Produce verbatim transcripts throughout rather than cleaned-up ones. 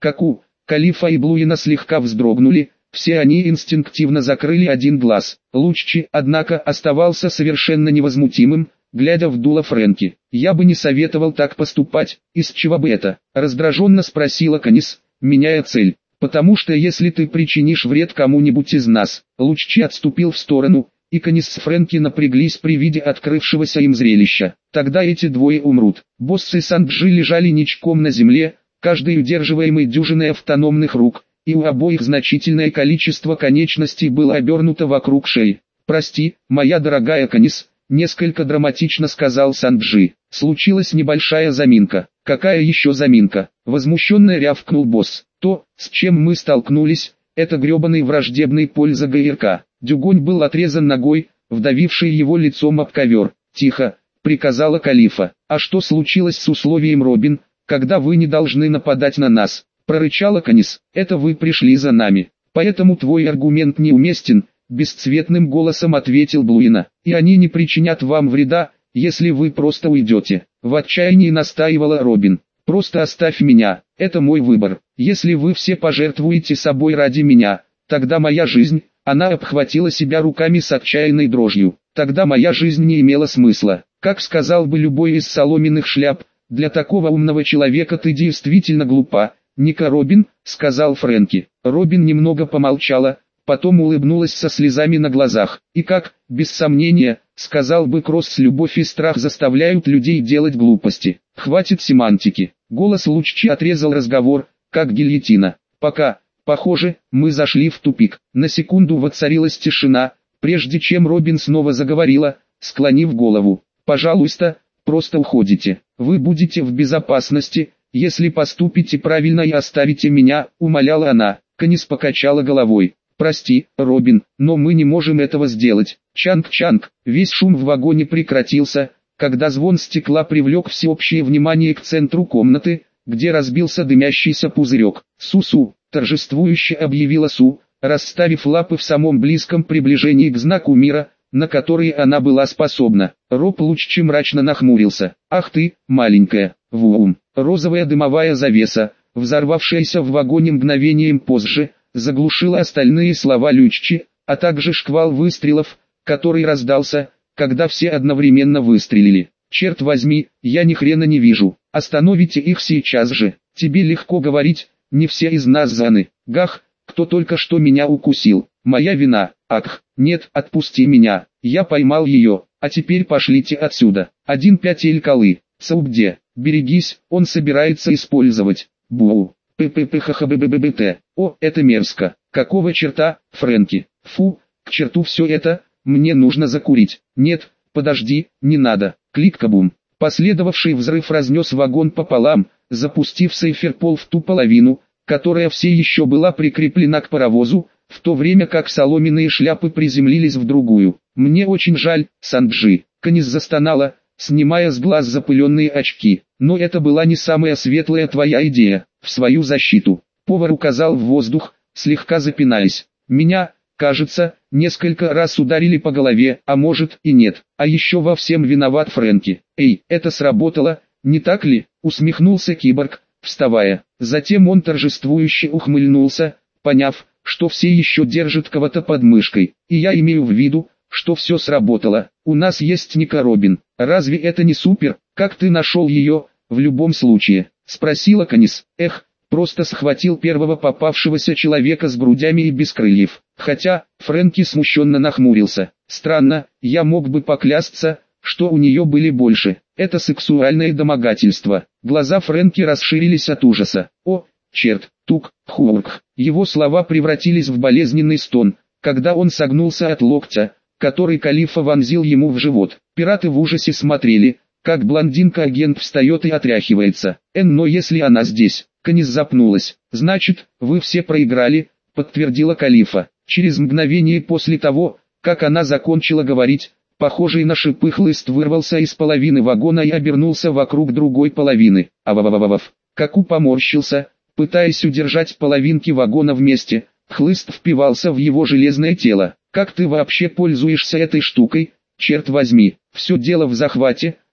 Каку, Калифа и Блуина слегка вздрогнули, все они инстинктивно закрыли один глаз. Луччи, однако, оставался совершенно невозмутимым, глядя в дуло Фрэнки. «Я бы не советовал так поступать, из чего бы это?» — раздраженно спросила Канис, меняя цель. «Потому что если ты причинишь вред кому-нибудь из нас...» Луччи отступил в сторону, и Канис с Фрэнки напряглись при виде открывшегося им зрелища. «Тогда эти двое умрут». Босс и Санджи лежали ничком на земле, каждый удерживаемый дюжиной автономных рук, и у обоих значительное количество конечностей было обернуто вокруг шеи. «Прости, моя дорогая Канис», — несколько драматично сказал Санджи. «Случилась небольшая заминка». «Какая еще заминка?» — возмущенно рявкнул босс. «То, с чем мы столкнулись, это гребаный враждебный польза ГРК». Дюгонь был отрезан ногой, вдавивший его лицом об ковер. «Тихо», — приказала Калифа. «А что случилось с условием, Робин, когда вы не должны нападать на нас?» — прорычала Канис. «Это вы пришли за нами. Поэтому твой аргумент неуместен», — бесцветным голосом ответил Блуина. «И они не причинят вам вреда, если вы просто уйдете», — в отчаянии настаивала Робин. «Просто оставь меня, это мой выбор. Если вы все пожертвуете собой ради меня, тогда моя жизнь...» Она обхватила себя руками с отчаянной дрожью. «Тогда моя жизнь не имела смысла. Как сказал бы любой из соломенных шляп, для такого умного человека ты действительно глупа, Ника Робин», — сказал Фрэнки. Робин немного помолчала, потом улыбнулась со слезами на глазах. «И как, без сомнения, сказал бы Кросс, любовь и страх заставляют людей делать глупости. Хватит семантики». Голос Луччи отрезал разговор, как гильотина. «Пока». Похоже, мы зашли в тупик. На секунду воцарилась тишина, прежде чем Робин снова заговорила, склонив голову. «Пожалуйста, просто уходите. Вы будете в безопасности, если поступите правильно и оставите меня», — умоляла она. Канис покачала головой. «Прости, Робин, но мы не можем этого сделать». Чанг-чанг. Весь шум в вагоне прекратился, когда звон стекла привлек всеобщее внимание к центру комнаты, где разбился дымящийся пузырек. «Су-су», — торжествующе объявила Су, расставив лапы в самом близком приближении к знаку мира, на который она была способна. Роб Луччи мрачно нахмурился. «Ах ты, маленькая, вуум». Розовая дымовая завеса, взорвавшаяся в вагоне мгновением позже, заглушила остальные слова Луччи, а также шквал выстрелов, который раздался, когда все одновременно выстрелили. «Черт возьми, я ни хрена не вижу. Остановите их сейчас же. Тебе легко говорить, не все из нас заны. Гах, кто только что меня укусил. Моя вина. Ах, нет, отпусти меня. Я поймал ее, а теперь пошлите отсюда. Один пять элькалы. Саубде, берегись, он собирается использовать. Бу. П-п-п-х-х-б-б-б-т. О, это мерзко. Какого черта, Фрэнки? Фу, к черту все это, мне нужно закурить. Нет, подожди, не надо. Клик-кабум. Последовавший взрыв разнес вагон пополам, запустив сейферпол в ту половину, которая все еще была прикреплена к паровозу, в то время как соломенные шляпы приземлились в другую. «Мне очень жаль, Санджи», — Канис застонала, снимая с глаз запыленные очки. «Но это была не самая светлая твоя идея». В свою защиту повар указал в воздух, слегка запинаясь. «Меня, кажется, несколько раз ударили по голове, а может и нет. А еще во всем виноват Фрэнки». «Эй, это сработало, не так ли?» — усмехнулся киборг, вставая. Затем он торжествующе ухмыльнулся, поняв, что все еще держат кого-то под мышкой. «И я имею в виду, что все сработало. У нас есть Ника Робин. Разве это не супер? Как ты нашел ее, в любом случае?» — спросила Канис. «Эх, просто схватил первого попавшегося человека с грудями и без крыльев». Хотя, Фрэнки смущенно нахмурился. «Странно, я мог бы поклясться, что у нее были больше. Это сексуальное домогательство». Глаза Фрэнки расширились от ужаса. «О, черт, тук, хурк». Его слова превратились в болезненный стон, когда он согнулся от локтя, который Калифа вонзил ему в живот. Пираты в ужасе смотрели, как блондинка-агент встает и отряхивается. «Эн, но если она здесь...» Канис запнулась. «Значит, вы все проиграли», — подтвердила Калифа. Через мгновение после того, как она закончила говорить, похожий на шипы хлыст вырвался из половины вагона и обернулся вокруг другой половины. Ававававав. Каку поморщился, пытаясь удержать половинки вагона вместе. Хлыст впивался в его железное тело. «Как ты вообще пользуешься этой штукой, черт возьми?» «Все дело в захвате», —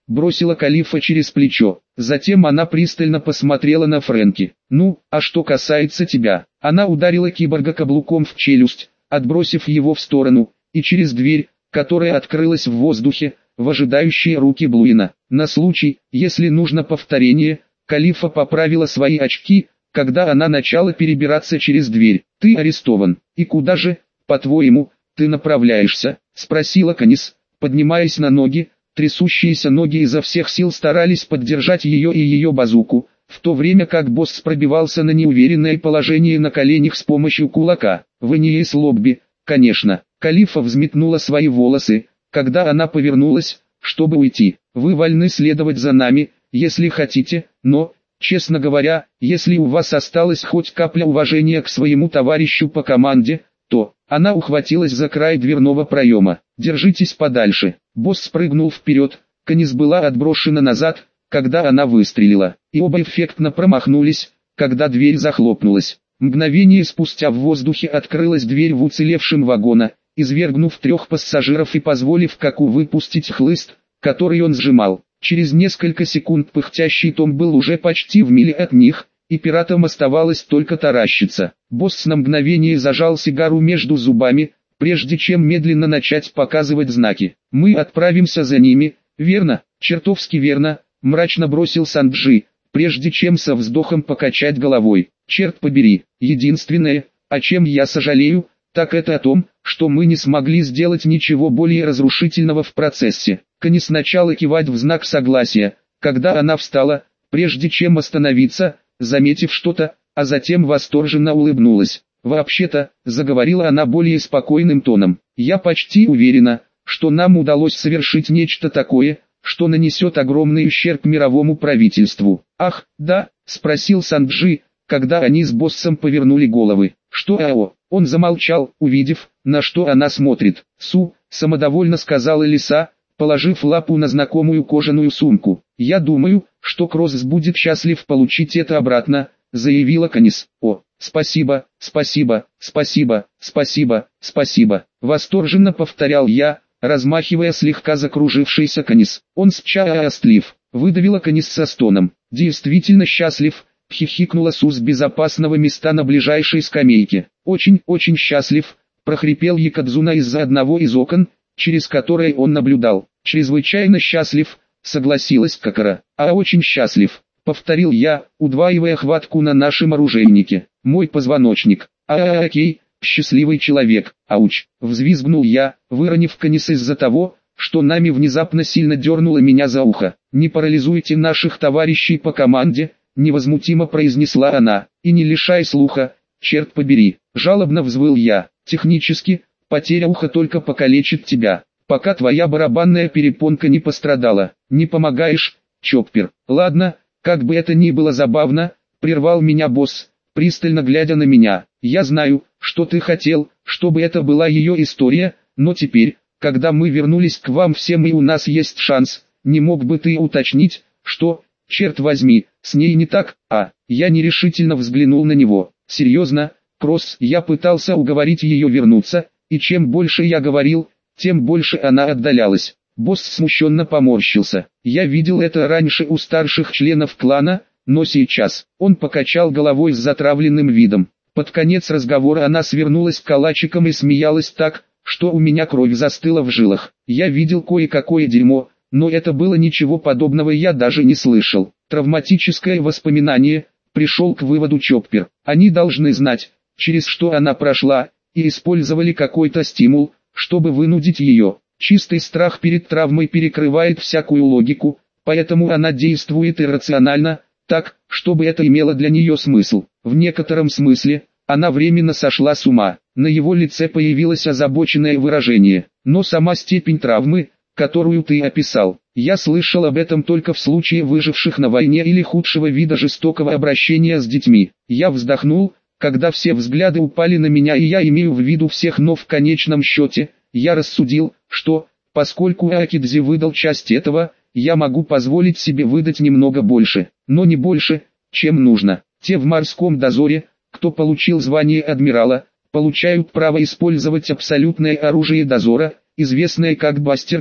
бросила Калифа через плечо. Затем она пристально посмотрела на Фрэнки. «Ну, а что касается тебя?» Она ударила киборга каблуком в челюсть, отбросив его в сторону, и через дверь, которая открылась в воздухе, в ожидающие руки Блуина. На случай, если нужно повторение, Калифа поправила свои очки, когда она начала перебираться через дверь. «Ты арестован. И куда же, по-твоему, ты направляешься?» — спросила Канис, поднимаясь на ноги. Трясущиеся ноги изо всех сил старались поддержать ее и ее базуку, в то время как босс пробивался на неуверенное положение на коленях с помощью кулака. «Вы не из лобби, конечно». Калифа взметнула свои волосы, когда она повернулась, чтобы уйти. «Вы вольны следовать за нами, если хотите, но, честно говоря, если у вас осталась хоть капля уважения к своему товарищу по команде, то...» Она ухватилась за край дверного проема. «Держитесь подальше». Босс спрыгнул вперед, Канис была отброшена назад, когда она выстрелила, и оба эффектно промахнулись, когда дверь захлопнулась. Мгновение спустя в воздухе открылась дверь в уцелевшем вагона, извергнув трех пассажиров и позволив Каку выпустить хлыст, который он сжимал. Через несколько секунд пыхтящий Том был уже почти в миле от них, и пиратам оставалось только таращиться. Босс на мгновение зажал сигару между зубами, прежде чем медленно начать показывать знаки. «Мы отправимся за ними, верно?» «Чертовски верно», — мрачно бросил Санджи, прежде чем со вздохом покачать головой. «Черт побери, единственное, о чем я сожалею, так это о том, что мы не смогли сделать ничего более разрушительного в процессе». Канис сначала кивать в знак согласия, когда она встала, прежде чем остановиться, заметив что-то, а затем восторженно улыбнулась. «Вообще-то», — заговорила она более спокойным тоном, — «я почти уверена, что нам удалось совершить нечто такое, что нанесет огромный ущерб мировому правительству». «Ах, да?» — спросил Санджи, когда они с боссом повернули головы. «Что ао?» Он замолчал, увидев, на что она смотрит. «Су», — самодовольно сказала лиса, положив лапу на знакомую кожаную сумку. «Я думаю, что Кросс будет счастлив получить это обратно», — заявила Канис. «О, спасибо, спасибо, спасибо, спасибо, спасибо», — восторженно повторял я, размахивая слегка закружившийся Канис. «Он счастлив», — выдавила Канис со стоном. «Действительно счастлив», — хихикнула Су с безопасного места на ближайшей скамейке. «Очень, очень счастлив», — прохрипел Якадзуна из-за одного из окон, через которое он наблюдал. «Чрезвычайно счастлив», — согласилась Какара. «А очень счастлив», — повторил я, удваивая хватку на нашем оружейнике. «Мой позвоночник. А-а-а, окей, счастливый человек. Ауч!» — взвизгнул я, выронив Канис из-за того, что нами внезапно сильно дернуло меня за ухо. «Не парализуйте наших товарищей по команде», — невозмутимо произнесла она, — «и не лишай слуха, черт побери». Жалобно взвыл я. «Технически, потеря уха только покалечит тебя, пока твоя барабанная перепонка не пострадала. Не помогаешь, Чоппер». «Ладно, как бы это ни было забавно», — прервал меня босс, пристально глядя на меня. «Я знаю, что ты хотел, чтобы это была ее история, но теперь, когда мы вернулись к вам всем и у нас есть шанс, не мог бы ты уточнить, что, черт возьми, с ней не так?» А, я нерешительно взглянул на него. «Серьезно, Кросс?» Я пытался уговорить ее вернуться, и чем больше я говорил, тем больше она отдалялась. Босс смущенно поморщился. «Я видел это раньше у старших членов клана, но сейчас...» Он покачал головой с затравленным видом. Под конец разговора она свернулась калачиком и смеялась так, что у меня кровь застыла в жилах. «Я видел кое-какое дерьмо, но это было ничего подобного, я даже не слышал». Травматическое воспоминание, пришел к выводу Чоппер. Они должны знать, через что она прошла, и использовали какой-то стимул, чтобы вынудить ее. Чистый страх перед травмой перекрывает всякую логику, поэтому она действует иррационально, так, чтобы это имело для нее смысл. В некотором смысле, она временно сошла с ума. На его лице появилось озабоченное выражение. Но сама степень травмы, которую ты описал, я слышал об этом только в случае выживших на войне или худшего вида жестокого обращения с детьми. Я вздохнул, когда все взгляды упали на меня, и я имею в виду всех, но в конечном счете, я рассудил, что, поскольку Акидзи выдал часть этого, я могу позволить себе выдать немного больше, но не больше, чем нужно. Те в морском дозоре, кто получил звание адмирала, получают право использовать абсолютное оружие дозора, известное как Бастер Кол.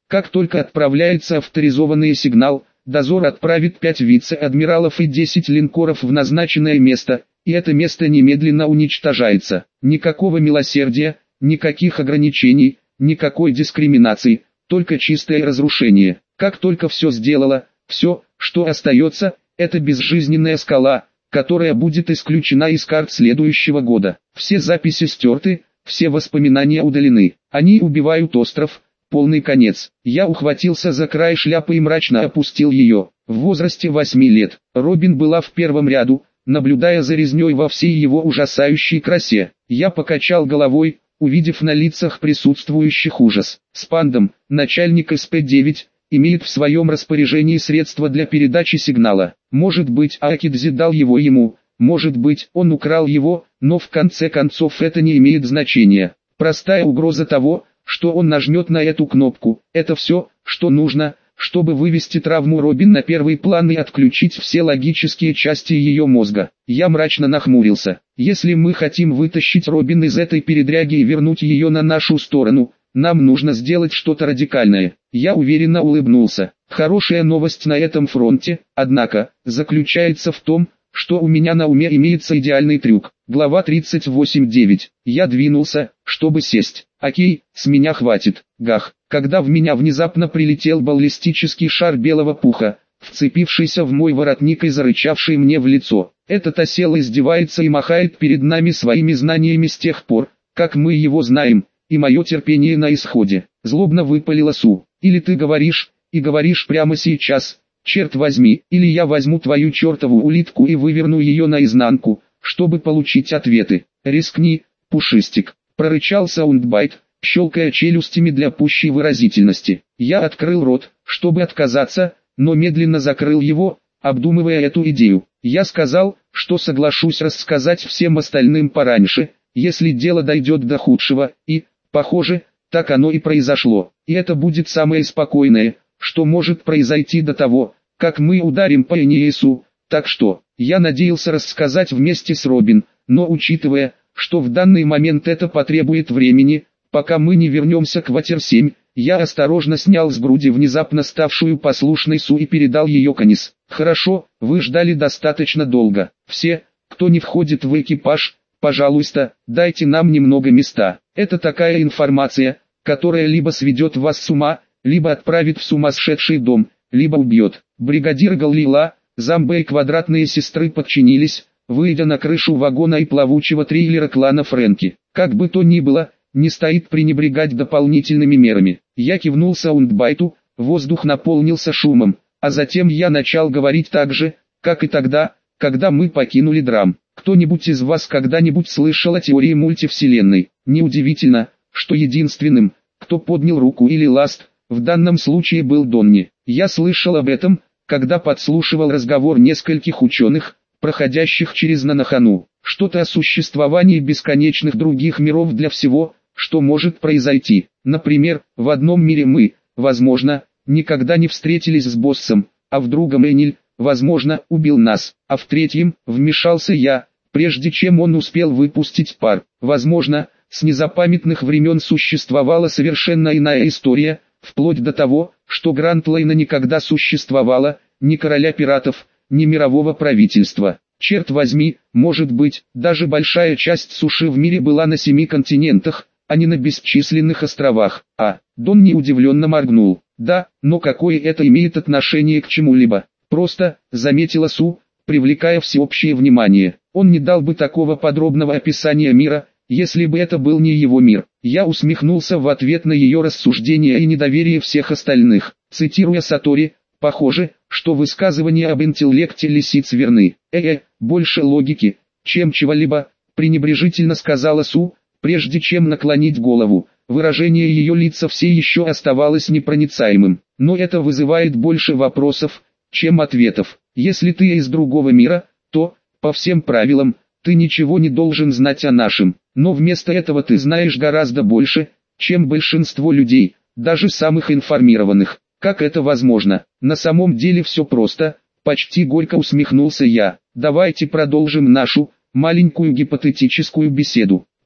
Как только отправляется авторизованный сигнал, дозор отправит пять вице-адмиралов и десять линкоров в назначенное место, и это место немедленно уничтожается. Никакого милосердия, никаких ограничений, никакой дискриминации, только чистое разрушение. Как только все сделало, все, что остается, это безжизненная скала, которая будет исключена из карт следующего года. Все записи стерты, все воспоминания удалены. Они убивают остров. Полный конец. Я ухватился за край шляпы и мрачно опустил ее. В возрасте восьми лет Робин была в первом ряду, наблюдая за резней во всей его ужасающей красе. Я покачал головой, увидев на лицах присутствующих ужас. Спандом, начальник эс пэ девять, имеет в своем распоряжении средства для передачи сигнала. Может быть, Акидзи дал его ему, может быть, он украл его, но в конце концов это не имеет значения. Простая угроза того, что он нажмет на эту кнопку, это все, что нужно, чтобы вывести травму Робин на первый план и отключить все логические части ее мозга. Я мрачно нахмурился. Если мы хотим вытащить Робин из этой передряги и вернуть ее на нашу сторону, нам нужно сделать что-то радикальное. Я уверенно улыбнулся. Хорошая новость на этом фронте, однако, заключается в том, что у меня на уме имеется идеальный трюк. Глава тридцать восемь девять. Я двинулся, чтобы сесть. Окей, с меня хватит. Гах. Когда в меня внезапно прилетел баллистический шар белого пуха, вцепившийся в мой воротник и зарычавший мне в лицо. Этот осел издевается и махает перед нами своими знаниями с тех пор, как мы его знаем, и мое терпение на исходе. Злобно выпалила Су. Или ты говоришь, и говоришь прямо сейчас, черт возьми, или я возьму твою чертову улитку и выверну ее наизнанку, чтобы получить ответы. Рискни, пушистик, прорычал Саундбайт, щелкая челюстями для пущей выразительности. Я открыл рот, чтобы отказаться, но медленно закрыл его, обдумывая эту идею. Я сказал, что соглашусь рассказать всем остальным пораньше, если дело дойдет до худшего, и, похоже, так оно и произошло. И это будет самое спокойное, что может произойти до того, как мы ударим по Энеису. Так что, я надеялся рассказать вместе с Робин, но учитывая, что в данный момент это потребует времени, пока мы не вернемся к Ватер семь, я осторожно снял с груди внезапно ставшую послушной Су и передал ее Канис. Хорошо, вы ждали достаточно долго. Все, кто не входит в экипаж, пожалуйста, дайте нам немного места. Это такая информация, которая либо сведет вас с ума, либо отправит в сумасшедший дом, либо убьет. Бригадир Галлила, Замбе и квадратные сестры подчинились, выйдя на крышу вагона и плавучего трейлера клана Фрэнки. Как бы то ни было, не стоит пренебрегать дополнительными мерами. Я кивнул Саундбайту, воздух наполнился шумом, а затем я начал говорить так же, как и тогда, когда мы покинули Драм. Кто-нибудь из вас когда-нибудь слышал о теории мультивселенной? Неудивительно, что единственным, кто поднял руку или ласт, в данном случае был Донни. Я слышал об этом, когда подслушивал разговор нескольких ученых, проходящих через Нанохану. Что-то о существовании бесконечных других миров для всего, что может произойти. Например, в одном мире мы, возможно, никогда не встретились с боссом, а в другом Эниль, возможно, убил нас, а в третьем, вмешался я, прежде чем он успел выпустить пар. Возможно, с незапамятных времен существовала совершенно иная история, вплоть до того, что Грантлейна никогда существовало, ни короля пиратов, ни мирового правительства. Черт возьми, может быть, даже большая часть суши в мире была на семи континентах, а не на бесчисленных островах. А, Донни удивленно моргнул. Да, но какое это имеет отношение к чему-либо? Просто, заметила Су, привлекая всеобщее внимание. Он не дал бы такого подробного описания мира, если бы это был не его мир. Я усмехнулся в ответ на ее рассуждения и недоверие всех остальных. Цитируя Сатори, похоже, что высказывания об интеллекте лисиц верны. Э-э, больше логики, чем чего-либо, пренебрежительно сказала Су, прежде чем наклонить голову. Выражение ее лица все еще оставалось непроницаемым. Но это вызывает больше вопросов, чем ответов. Если ты из другого мира, то, по всем правилам, ты ничего не должен знать о нашем. Но вместо этого ты знаешь гораздо больше, чем большинство людей, даже самых информированных. Как это возможно? На самом деле все просто, почти горько усмехнулся я. Давайте продолжим нашу, маленькую гипотетическую беседу.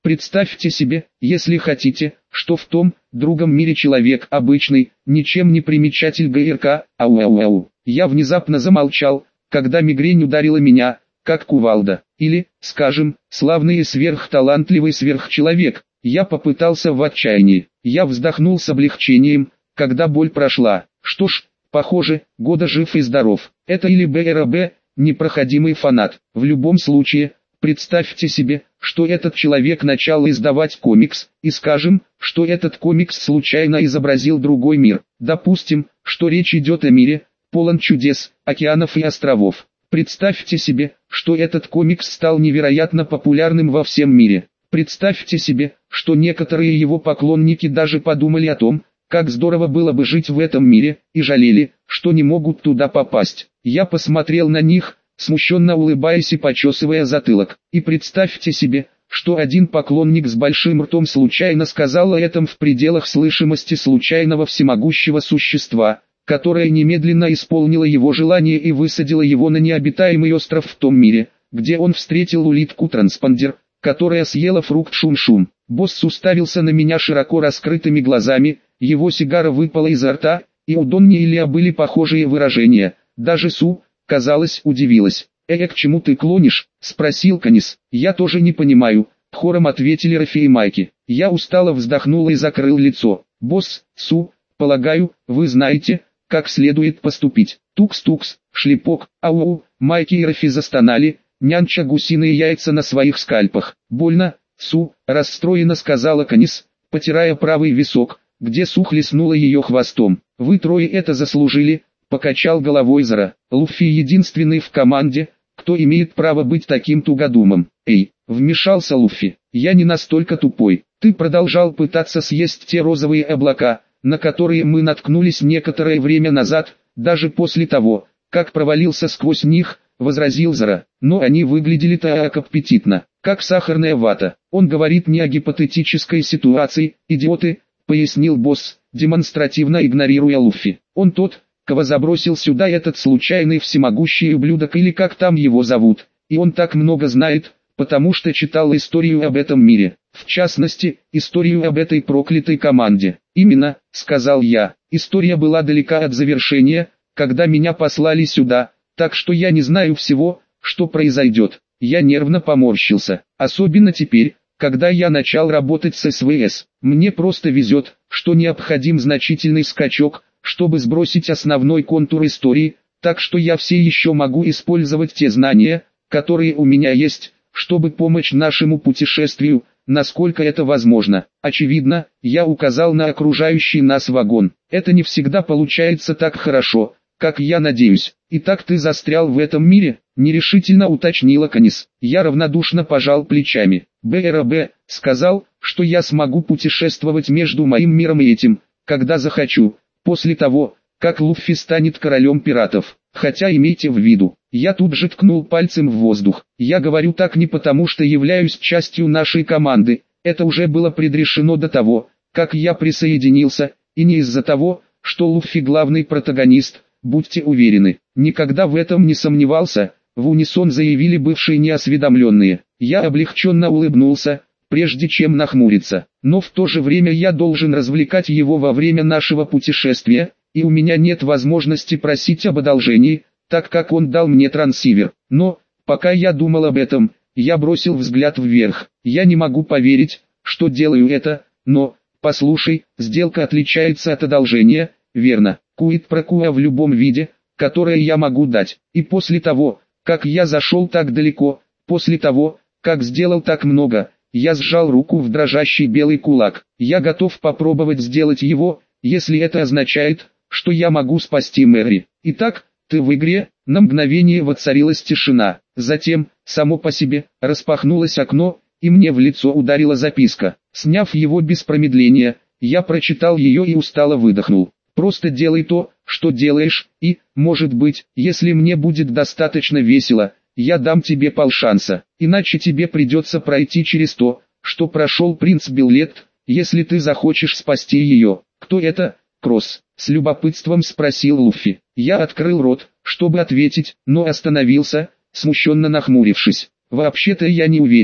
Представьте себе, если хотите, что в том, другом мире человек обычный, ничем не примечатель ГРК, ау-ау-ау. Я внезапно замолчал, когда мигрень ударила меня, как кувалда. Или, скажем, славный и сверхталантливый сверхчеловек. Я попытался в отчаянии. Я вздохнул с облегчением, когда боль прошла. Что ж, похоже, Года жив и здоров. Это или БРБ, непроходимый фанат. В любом случае, представьте себе, что этот человек начал издавать комикс, и скажем, что этот комикс случайно изобразил другой мир. Допустим, что речь идет о мире, полон чудес, океанов и островов. Представьте себе, что этот комикс стал невероятно популярным во всем мире. Представьте себе, что некоторые его поклонники даже подумали о том, как здорово было бы жить в этом мире, и жалели, что не могут туда попасть. Я посмотрел на них, смущенно улыбаясь и почесывая затылок. И представьте себе, что один поклонник с большим ртом случайно сказал о этом в пределах слышимости случайного всемогущего существа, которое немедленно исполнило его желание и высадило его на необитаемый остров в том мире, где он встретил улитку-транспондер, которая съела фрукт шум-шум. Босс уставился на меня широко раскрытыми глазами, его сигара выпала изо рта, и у Донни и Лиа были похожие выражения. Даже Су, казалось, удивилась. «Э, к чему ты клонишь?» – спросил Канис. «Я тоже не понимаю», – хором ответили Рафи и Майки. Я устало вздохнул и закрыл лицо. «Босс, Су, полагаю, вы знаете, как следует поступить». Тукс-тукс, шлепок, ау-ау, Майки и Рафи застонали, нянча гусиные яйца на своих скальпах. «Больно, Су», – расстроенно сказала Канис, потирая правый висок, где Су хлестнула ее хвостом. «Вы трое это заслужили», – покачал головой Зара. «Луффи единственный в команде, кто имеет право быть таким тугодумом». «Эй», – вмешался Луффи, – «я не настолько тупой. Ты продолжал пытаться съесть те розовые облака, на которые мы наткнулись некоторое время назад, даже после того, как провалился сквозь них», – возразил Зара. «Но они выглядели так аппетитно, как сахарная вата». «Он говорит не о гипотетической ситуации, идиоты», — пояснил босс, демонстративно игнорируя Луффи. «Он тот, кого забросил сюда этот случайный всемогущий ублюдок или как там его зовут, и он так много знает, потому что читал историю об этом мире, в частности, историю об этой проклятой команде». «Именно», — сказал я, — «история была далека от завершения, когда меня послали сюда, так что я не знаю всего, что произойдет». Я нервно поморщился, особенно теперь, когда я начал работать с СВС. Мне просто везет, что необходим значительный скачок, чтобы сбросить основной контур истории, так что я все еще могу использовать те знания, которые у меня есть, чтобы помочь нашему путешествию, насколько это возможно. Очевидно, я указал на окружающий нас вагон. Это не всегда получается так хорошо, как я надеюсь. «Итак ты застрял в этом мире?» – нерешительно уточнила Канис. Я равнодушно пожал плечами. БРБ сказал, что я смогу путешествовать между моим миром и этим, когда захочу, после того, как Луффи станет королем пиратов. Хотя имейте в виду, я тут же ткнул пальцем в воздух. Я говорю так не потому, что являюсь частью нашей команды, это уже было предрешено до того, как я присоединился, и не из-за того, что Луффи главный протагонист. Будьте уверены, никогда в этом не сомневался, в унисон заявили бывшие неосведомленные. Я облегченно улыбнулся, прежде чем нахмуриться. Но в то же время я должен развлекать его во время нашего путешествия, и у меня нет возможности просить об одолжении, так как он дал мне трансивер. Но, пока я думал об этом, я бросил взгляд вверх. Я не могу поверить, что делаю это, но, послушай, сделка отличается от одолжения, верно? Куит про куа в любом виде, которое я могу дать. И после того, как я зашел так далеко, после того, как сделал так много, я сжал руку в дрожащий белый кулак. Я готов попробовать сделать его, если это означает, что я могу спасти Мэри. Итак, ты в игре. На мгновение воцарилась тишина. Затем, само по себе, распахнулось окно, и мне в лицо ударила записка. Сняв его без промедления, я прочитал ее и устало выдохнул. «Просто делай то, что делаешь, и, может быть, если мне будет достаточно весело, я дам тебе полшанса, иначе тебе придется пройти через то, что прошел принц Билет, если ты захочешь спасти ее». «Кто это, Кросс?» — с любопытством спросил Луффи. Я открыл рот, чтобы ответить, но остановился, смущенно нахмурившись. «Вообще-то я не уверен», —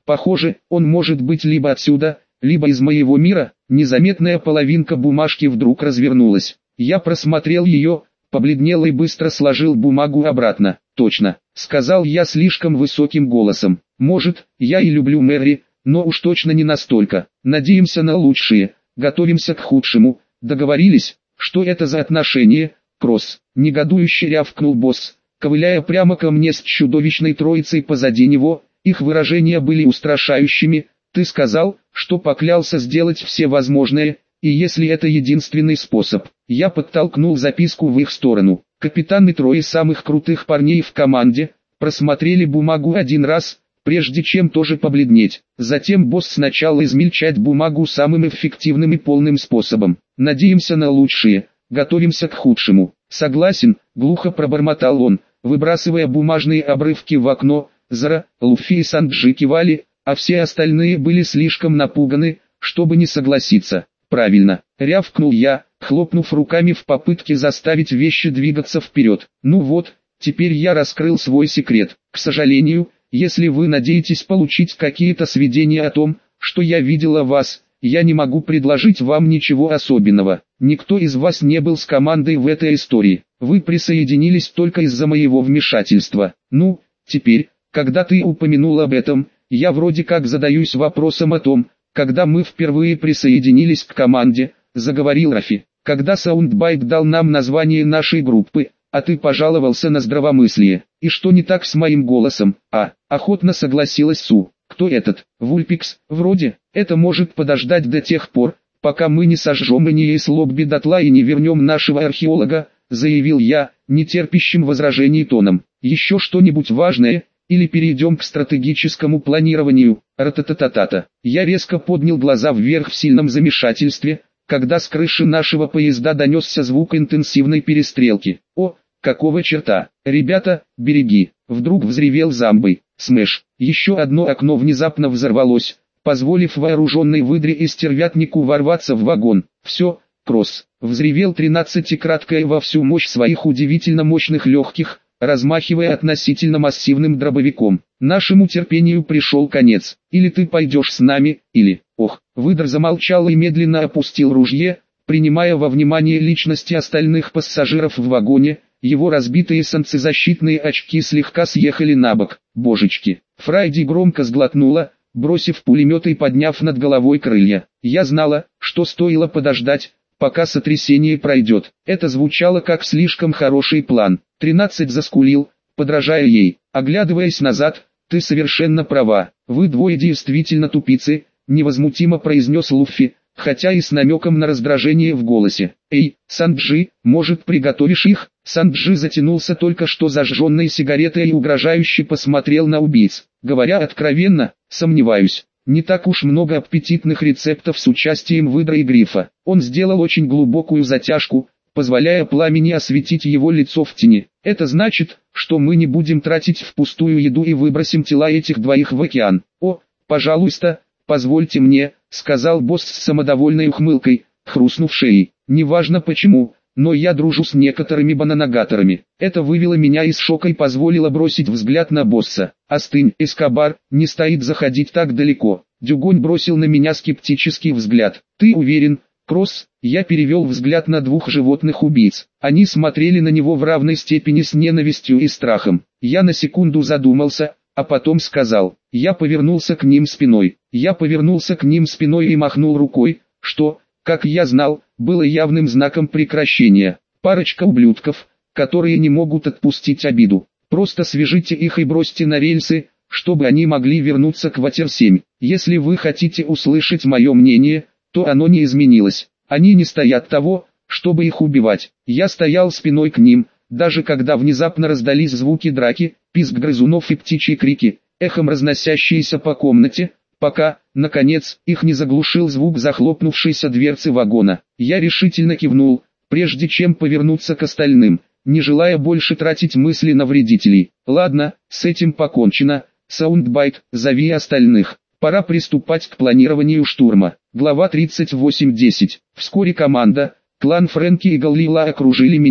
Похоже, он может быть либо отсюда, либо из моего мира. Незаметная половинка бумажки вдруг развернулась. Я просмотрел ее, побледнел и быстро сложил бумагу обратно. «Точно», — сказал я слишком высоким голосом. «Может, я и люблю Мэри, но уж точно не настолько. Надеемся на лучшее, готовимся к худшему. Договорились? Что это за отношения, Кросс?» Негодующе рявкнул босс, ковыляя прямо ко мне с чудовищной троицей позади него. Их выражения были устрашающими. «Ты сказал, что поклялся сделать все возможное, и если это единственный способ». Я подтолкнул записку в их сторону. Капитаны трое самых крутых парней в команде просмотрели бумагу один раз, прежде чем тоже побледнеть. Затем босс сначала измельчать бумагу самым эффективным и полным способом. «Надеемся на лучшее, готовимся к худшему». «Согласен», — глухо пробормотал он, выбрасывая бумажные обрывки в окно. Зара, Луффи и Санджи кивали, а все остальные были слишком напуганы, чтобы не согласиться. «Правильно», — рявкнул я, хлопнув руками в попытке заставить вещи двигаться вперед. «Ну вот, теперь я раскрыл свой секрет. К сожалению, если вы надеетесь получить какие-то сведения о том, что я видела вас, я не могу предложить вам ничего особенного. Никто из вас не был с командой в этой истории. Вы присоединились только из-за моего вмешательства. Ну, теперь, когда ты упомянул об этом, я вроде как задаюсь вопросом о том, когда мы впервые присоединились к команде», — заговорил Рафи. «Когда Саундбайт дал нам название нашей группы, а ты пожаловался на здравомыслие. И что не так с моим голосом?» «А», — охотно согласилась Су. «Кто этот? Вульпикс? Вроде. Это может подождать до тех пор, пока мы не сожжем Эниэс Лобби дотла и не вернем нашего археолога», — заявил я, нетерпящим возражений тоном. «Еще что-нибудь важное? Или перейдем к стратегическому планированию?» Ратататата. Я резко поднял глаза вверх в сильном замешательстве, когда с крыши нашего поезда донесся звук интенсивной перестрелки. «О, какого черта? Ребята, береги!» Вдруг взревел Замбой. Смэш. Еще одно окно внезапно взорвалось, позволив вооруженной выдре и стервятнику ворваться в вагон. «Все, Кросс!» Взревел тринадцатикратка во всю мощь своих удивительно мощных легких, размахивая относительно массивным дробовиком. «Нашему терпению пришел конец. Или ты пойдешь с нами, или...» Ох, выдр замолчал и медленно опустил ружье, принимая во внимание личности остальных пассажиров в вагоне. Его разбитые солнцезащитные очки слегка съехали на бок. «Божечки!» Фрайди громко сглотнула, бросив пулемет и подняв над головой крылья. Я знала, что стоило подождать, пока сотрясение пройдет. Это звучало как слишком хороший план. Тринадцать заскулил, подражая ей. Оглядываясь назад, «Ты совершенно права. Вы двое действительно тупицы», — невозмутимо произнес Луффи, хотя и с намеком на раздражение в голосе. «Эй, Санджи, может, приготовишь их?» Санджи затянулся только что зажженной сигаретой и угрожающе посмотрел на убийц. Говоря откровенно, сомневаюсь. Не так уж много аппетитных рецептов с участием выдра и грифа. Он сделал очень глубокую затяжку, позволяя пламени осветить его лицо в тени. «Это значит, что мы не будем тратить впустую еду и выбросим тела этих двоих в океан». «О, пожалуйста, позвольте мне», — сказал босс с самодовольной ухмылкой, хрустнув шеей. «Неважно почему, но я дружу с некоторыми бананагаторами». Это вывело меня из шока и позволило бросить взгляд на босса. «Остынь, Эскобар, не стоит заходить так далеко». Дюгонь бросил на меня скептический взгляд. «Ты уверен, Кросс?» Я перевел взгляд на двух животных убийц. Они смотрели на него в равной степени с ненавистью и страхом. Я на секунду задумался, а потом сказал. Я повернулся к ним спиной. Я повернулся к ним спиной и махнул рукой, что, как я знал, было явным знаком прекращения. Парочка ублюдков, которые не могут отпустить обиду. Просто свяжите их и бросьте на рельсы, чтобы они могли вернуться к Ватер семь. Если вы хотите услышать мое мнение, то оно не изменилось. Они не стоят того, чтобы их убивать. Я стоял спиной к ним, даже когда внезапно раздались звуки драки, писк грызунов и птичьи крики, эхом разносящиеся по комнате, пока, наконец, их не заглушил звук захлопнувшейся дверцы вагона. Я решительно кивнул, прежде чем повернуться к остальным, не желая больше тратить мысли на вредителей. «Ладно, с этим покончено. Саундбайт, зови остальных. Пора приступать к планированию штурма». Глава тридцать восемь десять. Вскоре команда, клан Фрэнки и Галлила окружили меня,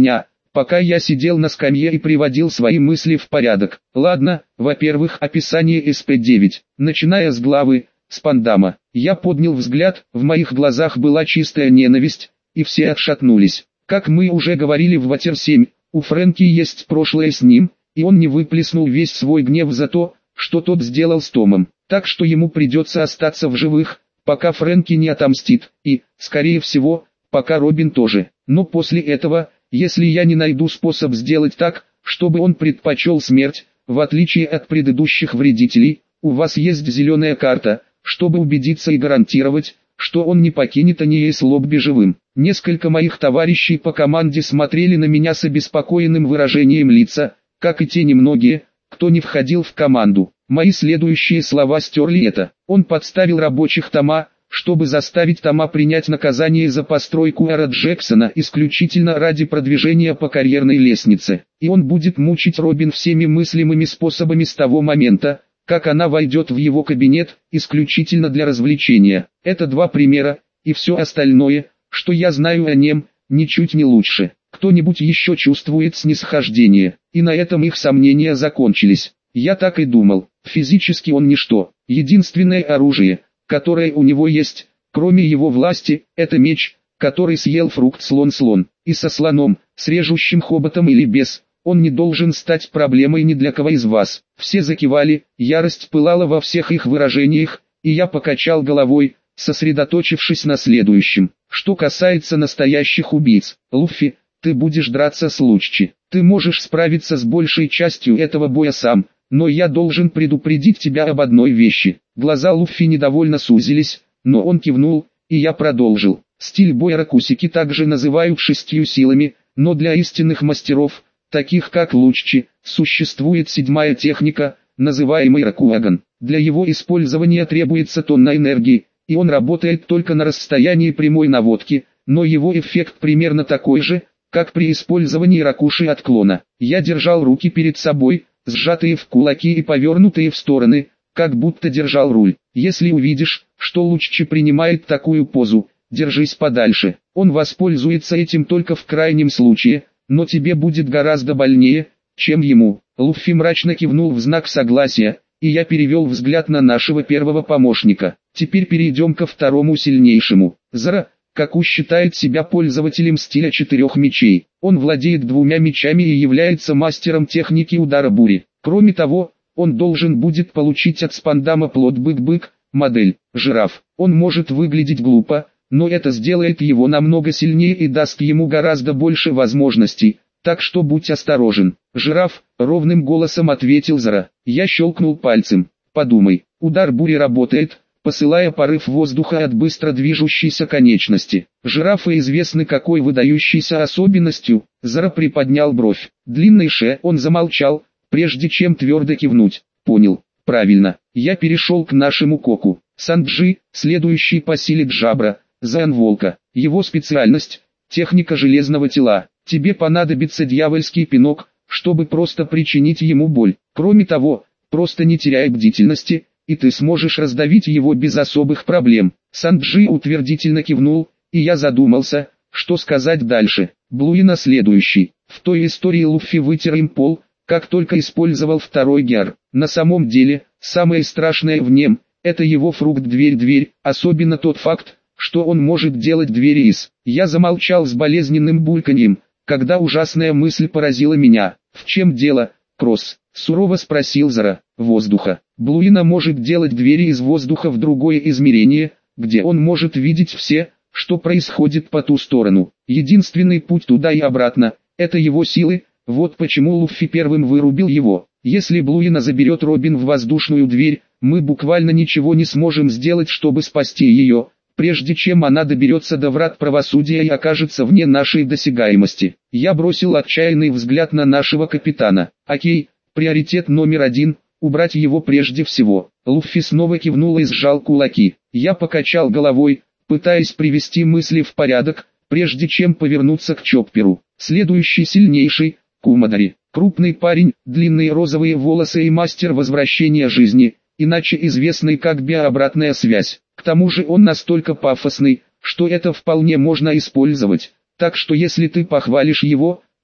пока я сидел на скамье и приводил свои мысли в порядок. Ладно, во-первых, описание эс пэ девять, начиная с главы «Спандама». Я поднял взгляд, в моих глазах была чистая ненависть, и все отшатнулись. Как мы уже говорили в Ватер семь, у Фрэнки есть прошлое с ним, и он не выплеснул весь свой гнев за то, что тот сделал с Томом. Так что ему придется остаться в живых, пока Фрэнки не отомстит, и, скорее всего, пока Робин тоже. Но после этого, если я не найду способ сделать так, чтобы он предпочел смерть, в отличие от предыдущих вредителей, у вас есть зеленая карта, чтобы убедиться и гарантировать, что он не покинет Аниэс Лобби живым. Несколько моих товарищей по команде смотрели на меня с обеспокоенным выражением лица, как и те немногие, кто не входил в команду. Мои следующие слова стерли это. Он подставил рабочих Тома, чтобы заставить Тома принять наказание за постройку Эра Джексона исключительно ради продвижения по карьерной лестнице. И он будет мучить Робин всеми мыслимыми способами с того момента, как она войдет в его кабинет, исключительно для развлечения. Это два примера, и все остальное, что я знаю о нем, ничуть не лучше. Кто-нибудь еще чувствует снисхождение, и на этом их сомнения закончились. Я так и думал, физически он ничто. Единственное оружие, которое у него есть, кроме его власти, это меч, который съел фрукт слон-слон. И со слоном, с режущим хоботом или без, он не должен стать проблемой ни для кого из вас. Все закивали, ярость пылала во всех их выражениях, и я покачал головой, сосредоточившись на следующем. Что касается настоящих убийц, Луффи, ты будешь драться с Луччи. Ты можешь справиться с большей частью этого боя сам, но я должен предупредить тебя об одной вещи. Глаза Луффи недовольно сузились, но он кивнул, и я продолжил. Стиль боя Ракусики также называют шестью силами, но для истинных мастеров, таких как Луччи, существует седьмая техника, называемый Ракуаган. Для его использования требуется тонна энергии, и он работает только на расстоянии прямой наводки, но его эффект примерно такой же, как при использовании ракуши отклона. Я держал руки перед собой, сжатые в кулаки и повернутые в стороны, как будто держал руль. Если увидишь, что Луччи принимает такую позу, держись подальше. Он воспользуется этим только в крайнем случае, но тебе будет гораздо больнее, чем ему. Луффи мрачно кивнул в знак согласия, и я перевел взгляд на нашего первого помощника. Теперь перейдем ко второму сильнейшему. Зара, Каку считает себя пользователем стиля четырех мечей. Он владеет двумя мечами и является мастером техники удара бури. Кроме того, он должен будет получить от Спандама плод Бык-Бык, модель Жираф. Он может выглядеть глупо, но это сделает его намного сильнее и даст ему гораздо больше возможностей, так что будь осторожен. Жираф, ровным голосом ответил Зара. Я щелкнул пальцем. Подумай, удар бури работает, посылая порыв воздуха от быстро движущейся конечности. Жирафы известны какой выдающейся особенностью. Зара приподнял бровь. Длинный ше, он замолчал, прежде чем твердо кивнуть. Понял, правильно. Я перешел к нашему Коку. Санджи, следующий по силе Джабра, Заан Волка. Его специальность – техника железного тела. Тебе понадобится дьявольский пинок, чтобы просто причинить ему боль. Кроме того, просто не теряй бдительности, и ты сможешь раздавить его без особых проблем. Санджи утвердительно кивнул, и я задумался, что сказать дальше. Блуина следующий. В той истории Луффи вытер им пол, как только использовал второй гиар. На самом деле, самое страшное в нем – это его фрукт дверь-дверь, особенно тот факт, что он может делать двери из. Я замолчал с болезненным бульканьем, когда ужасная мысль поразила меня. В чем дело, Кросс? Сурово спросил Зара. Воздуха. Блуина может делать двери из воздуха в другое измерение, где он может видеть все, что происходит по ту сторону. Единственный путь туда и обратно – это его силы, вот почему Луффи первым вырубил его. Если Блуина заберет Робин в воздушную дверь, мы буквально ничего не сможем сделать, чтобы спасти ее, прежде чем она доберется до врат правосудия и окажется вне нашей досягаемости. Я бросил отчаянный взгляд на нашего капитана. Окей, приоритет номер один – убрать его прежде всего. Луффи снова кивнул и сжал кулаки. Я покачал головой, пытаясь привести мысли в порядок, прежде чем повернуться к Чопперу. Следующий сильнейший – Кумадари. Крупный парень, длинные розовые волосы и мастер возвращения жизни, иначе известный как биообратная связь. К тому же он настолько пафосный, что это вполне можно использовать, так что если ты похвалишь его,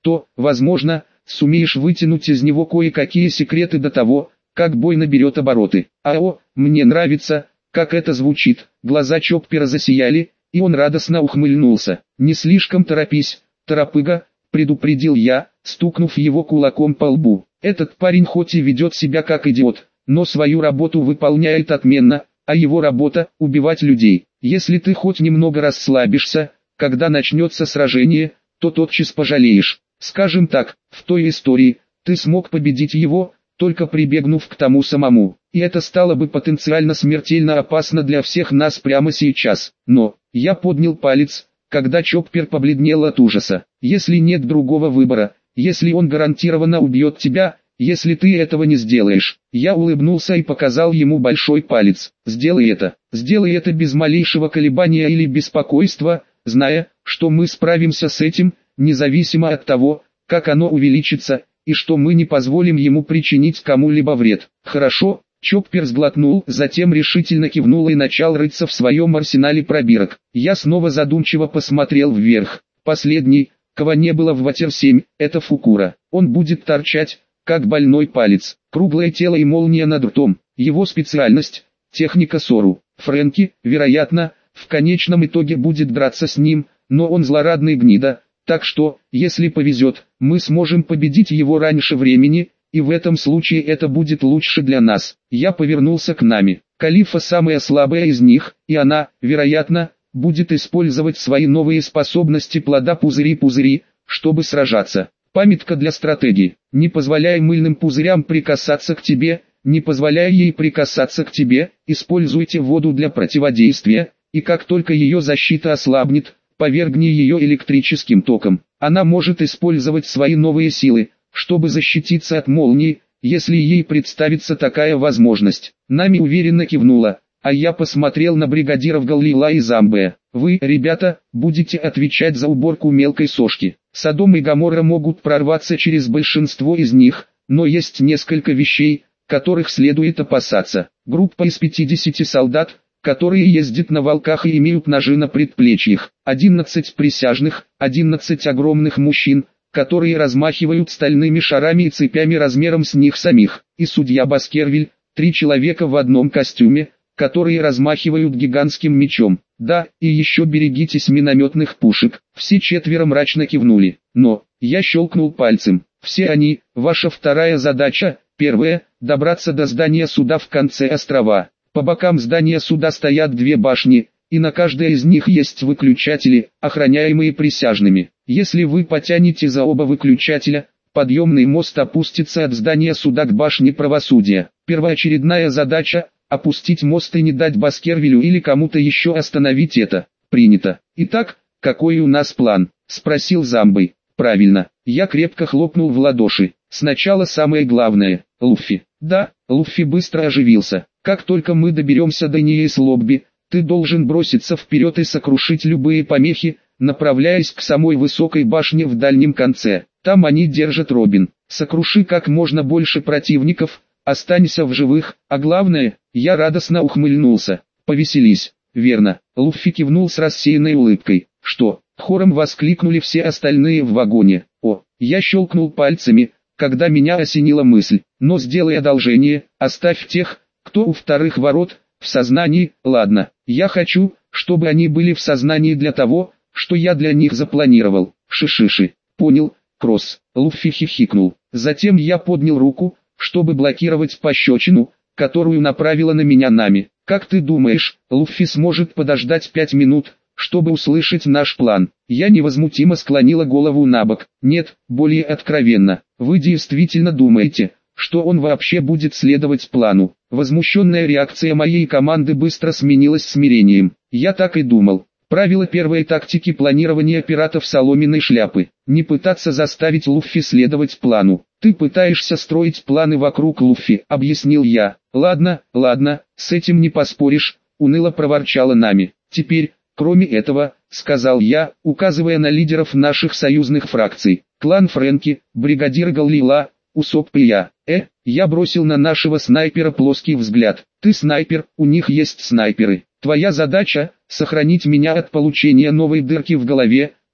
то, возможно, сумеешь вытянуть из него кое-какие секреты до того, как бой наберет обороты. А о, мне нравится, как это звучит. Глаза Чоппера засияли, и он радостно ухмыльнулся. Не слишком торопись, торопыга, предупредил я, стукнув его кулаком по лбу. Этот парень хоть и ведет себя как идиот, но свою работу выполняет отменно, а его работа – убивать людей. Если ты хоть немного расслабишься, когда начнется сражение, то тотчас пожалеешь. Скажем так, в той истории, ты смог победить его, только прибегнув к тому самому. И это стало бы потенциально смертельно опасно для всех нас прямо сейчас. Но, я поднял палец, когда Чоппер побледнел от ужаса. Если нет другого выбора, если он гарантированно убьет тебя, если ты этого не сделаешь. Я улыбнулся и показал ему большой палец. Сделай это, сделай это без малейшего колебания или беспокойства, зная, что мы справимся с этим, независимо от того, как оно увеличится, и что мы не позволим ему причинить кому-либо вред. Хорошо, Чоппер сглотнул, затем решительно кивнул и начал рыться в своем арсенале пробирок. Я снова задумчиво посмотрел вверх. Последний, кого не было в Ватер семь, это Фукура. Он будет торчать, как больной палец. Круглое тело и молния над ртом. Его специальность – техника Сору. Фрэнки, вероятно, в конечном итоге будет драться с ним, но он злорадный гнида. Так что, если повезет, мы сможем победить его раньше времени, и в этом случае это будет лучше для нас. Я повернулся к Нами. Калифа самая слабая из них, и она, вероятно, будет использовать свои новые способности плода пузыри-пузыри, чтобы сражаться. Памятка для стратегии. Не позволяй мыльным пузырям прикасаться к тебе, не позволяй ей прикасаться к тебе, используйте воду для противодействия, и как только ее защита ослабнет, повергни ее электрическим током. Она может использовать свои новые силы, чтобы защититься от молнии, если ей представится такая возможность. Нами уверенно кивнула, а я посмотрел на бригадиров Галлила и Замбе. Вы, ребята, будете отвечать за уборку мелкой сошки. Содом и Гоморра могут прорваться через большинство из них, но есть несколько вещей, которых следует опасаться. Группа из пятидесяти солдат, которые ездят на волках и имеют ножи на предплечьях. одиннадцать присяжных, одиннадцать огромных мужчин, которые размахивают стальными шарами и цепями размером с них самих. И судья Баскервиль, три человека в одном костюме, которые размахивают гигантским мечом. Да, и еще берегитесь минометных пушек. Все четверо мрачно кивнули. Но, я щелкнул пальцем. Все они, ваша вторая задача. Первая, добраться до здания суда в конце острова. По бокам здания суда стоят две башни, и на каждой из них есть выключатели, охраняемые присяжными. Если вы потянете за оба выключателя, подъемный мост опустится от здания суда к башне правосудия. Первоочередная задача – опустить мост и не дать Баскервилю или кому-то еще остановить это. Принято. Итак, какой у нас план? Спросил Замбой. Правильно. Я крепко хлопнул в ладоши. Сначала самое главное – Луффи. Да, Луффи быстро оживился. Как только мы доберемся до Ниэс-Лобби, ты должен броситься вперед и сокрушить любые помехи, направляясь к самой высокой башне в дальнем конце. Там они держат Робин. Сокруши как можно больше противников, останься в живых, а главное, я радостно ухмыльнулся. Повеселись. Верно. Луффи кивнул с рассеянной улыбкой. Что? Хором воскликнули все остальные в вагоне. О, я щелкнул пальцами, когда меня осенила мысль. Но сделай одолжение, оставь тех, кто у вторых ворот, в сознании. Ладно, я хочу, чтобы они были в сознании для того, что я для них запланировал. Шишиши. Понял, Кросс. Луффи хихикнул. Затем я поднял руку, чтобы блокировать пощечину, которую направила на меня Нами. Как ты думаешь, Луффи сможет подождать пять минут, чтобы услышать наш план? Я невозмутимо склонила голову набок. Нет, более откровенно. Вы действительно думаете, что он вообще будет следовать плану? Возмущенная реакция моей команды быстро сменилась смирением. Я так и думал. Правило первой тактики планирования пиратов соломенной шляпы. Не пытаться заставить Луффи следовать плану. Ты пытаешься строить планы вокруг Луффи, объяснил я. Ладно, ладно, с этим не поспоришь, уныло проворчала Нами. Теперь, кроме этого, сказал я, указывая на лидеров наших союзных фракций. Клан Фрэнки, бригадир Галлила, Усоп и я. Э, я бросил на нашего снайпера плоский взгляд. Ты снайпер, у них есть снайперы. Твоя задача – сохранить меня от получения новой дырки в голове,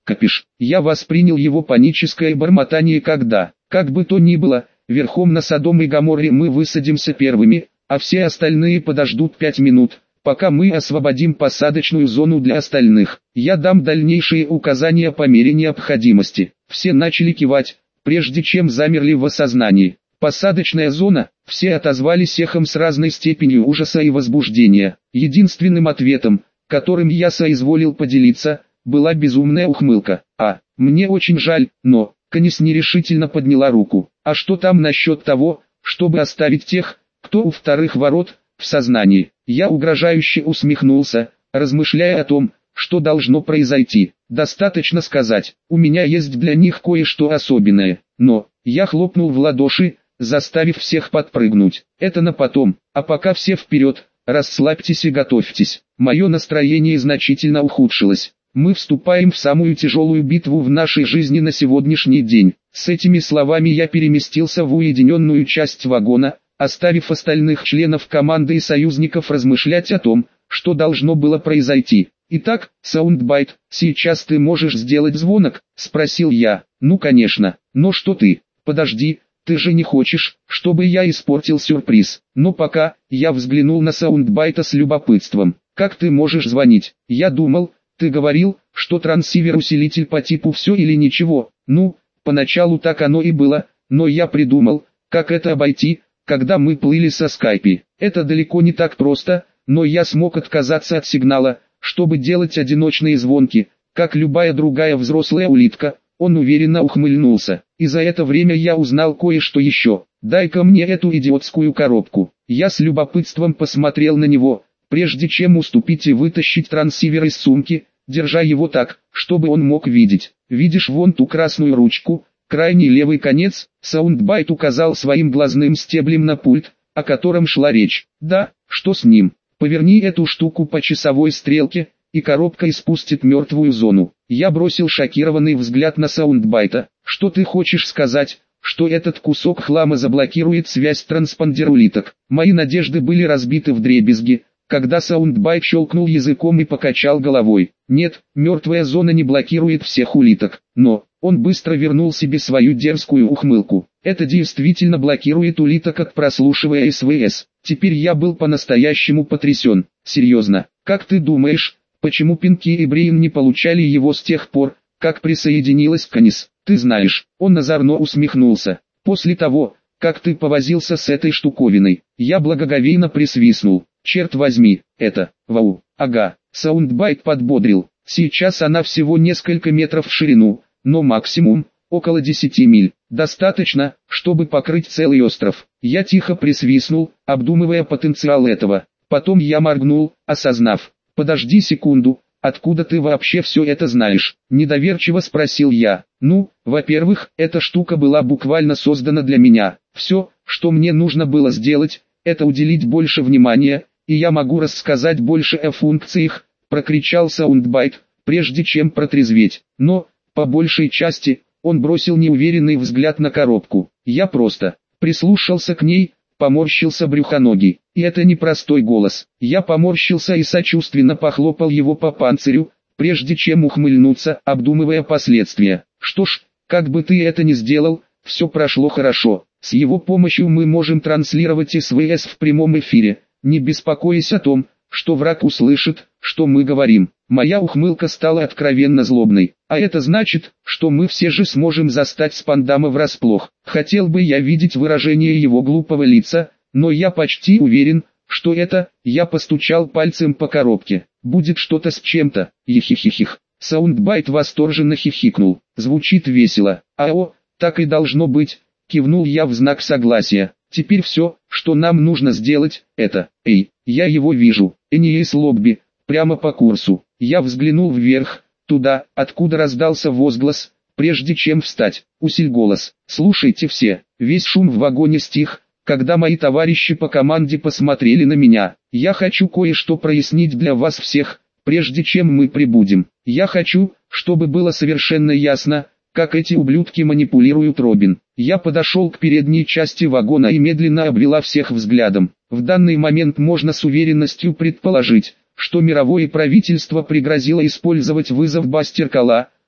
Капиш. Я воспринял его паническое бормотание когда, как бы то ни было, верхом на Содом и Гоморре мы высадимся первыми, а все остальные подождут пять минут, пока мы освободим посадочную зону для остальных. Я дам дальнейшие указания по мере необходимости. Все начали кивать, прежде чем замерли в осознании. Посадочная зона, все отозвались эхом с разной степенью ужаса и возбуждения. Единственным ответом, которым я соизволил поделиться, была безумная ухмылка. А, мне очень жаль, но... Канис нерешительно подняла руку. А что там насчет того, чтобы оставить тех, кто у вторых ворот, в сознании? Я угрожающе усмехнулся, размышляя о том, что должно произойти. Достаточно сказать, у меня есть для них кое-что особенное. Но, я хлопнул в ладоши, заставив всех подпрыгнуть. Это на потом, а пока все вперед, расслабьтесь и готовьтесь. Мое настроение значительно ухудшилось. Мы вступаем в самую тяжелую битву в нашей жизни на сегодняшний день. С этими словами я переместился в уединенную часть вагона, оставив остальных членов команды и союзников размышлять о том, что должно было произойти. «Итак, Саундбайт, сейчас ты можешь сделать звонок?» – спросил я. «Ну конечно, но что ты? Подожди, ты же не хочешь, чтобы я испортил сюрприз?» Но пока, я взглянул на Саундбайта с любопытством. «Как ты можешь звонить? Я думал, ты говорил, что трансивер-усилитель по типу все или ничего». «Ну, поначалу так оно и было, но я придумал, как это обойти, когда мы плыли со Скайпи. Это далеко не так просто, но я смог отказаться от сигнала, чтобы делать одиночные звонки, как любая другая взрослая улитка». Он уверенно ухмыльнулся. «И за это время я узнал кое-что еще. Дай-ка мне эту идиотскую коробку». Я с любопытством посмотрел на него, прежде чем уступить и вытащить трансивер из сумки, держа его так, чтобы он мог видеть. «Видишь вон ту красную ручку, крайний левый конец?» Саундбайт указал своим глазным стеблем на пульт, о котором шла речь. «Да, что с ним? Поверни эту штуку по часовой стрелке, и коробка испустит мертвую зону». Я бросил шокированный взгляд на Саундбайта. «Что ты хочешь сказать, что этот кусок хлама заблокирует связь транспондерулиток?» Мои надежды были разбиты вдребезги, когда Саундбайт щелкнул языком и покачал головой. «Нет, мертвая зона не блокирует всех улиток, но...» Он быстро вернул себе свою дерзкую ухмылку. «Это действительно блокирует улиток от прослушивая СВС». Теперь я был по-настоящему потрясен. «Серьезно, как ты думаешь, почему Пинки и Брейн не получали его с тех пор, как присоединилась Канис?» «Ты знаешь», он озорно усмехнулся. «После того, как ты повозился с этой штуковиной, я благоговейно присвистнул. Черт возьми, это, вау, ага». Саундбайт подбодрил. «Сейчас она всего несколько метров в ширину, но максимум, около десяти миль. Достаточно, чтобы покрыть целый остров». Я тихо присвистнул, обдумывая потенциал этого. Потом я моргнул, осознав. «Подожди секунду, откуда ты вообще все это знаешь?» Недоверчиво спросил я. «Ну, во-первых, эта штука была буквально создана для меня. Все, что мне нужно было сделать, это уделить больше внимания, и я могу рассказать больше о функциях», прокричал Саундбайт, прежде чем протрезветь. Но, по большей части, он бросил неуверенный взгляд на коробку. Я просто прислушался к ней, поморщился брюхоногий. И это не простой голос. Я поморщился и сочувственно похлопал его по панцирю, прежде чем ухмыльнуться, обдумывая последствия. «Что ж, как бы ты это ни сделал, все прошло хорошо. С его помощью мы можем транслировать СВС в прямом эфире, не беспокоясь о том, что враг услышит, что мы говорим». Моя ухмылка стала откровенно злобной. «А это значит, что мы все же сможем застать Спандама врасплох». Хотел бы я видеть выражение его глупого лица, но я почти уверен, что это, я постучал пальцем по коробке, будет что-то с чем-то, ехихихих. Саундбайт восторженно хихикнул. «Звучит весело». «Ао, так и должно быть», кивнул я в знак согласия. «Теперь все, что нам нужно сделать, это, эй, я его вижу, Эниэс Лобби, прямо по курсу». Я взглянул вверх, туда, откуда раздался возглас, прежде чем встать. «Усиль голос, слушайте все». Весь шум в вагоне стих, когда мои товарищи по команде посмотрели на меня. «Я хочу кое-что прояснить для вас всех, прежде чем мы прибудем. Я хочу, чтобы было совершенно ясно, как эти ублюдки манипулируют Робин». Я подошел к передней части вагона и медленно обвела всех взглядом. В данный момент можно с уверенностью предположить, что мировое правительство пригрозило использовать вызов Бастер Колла,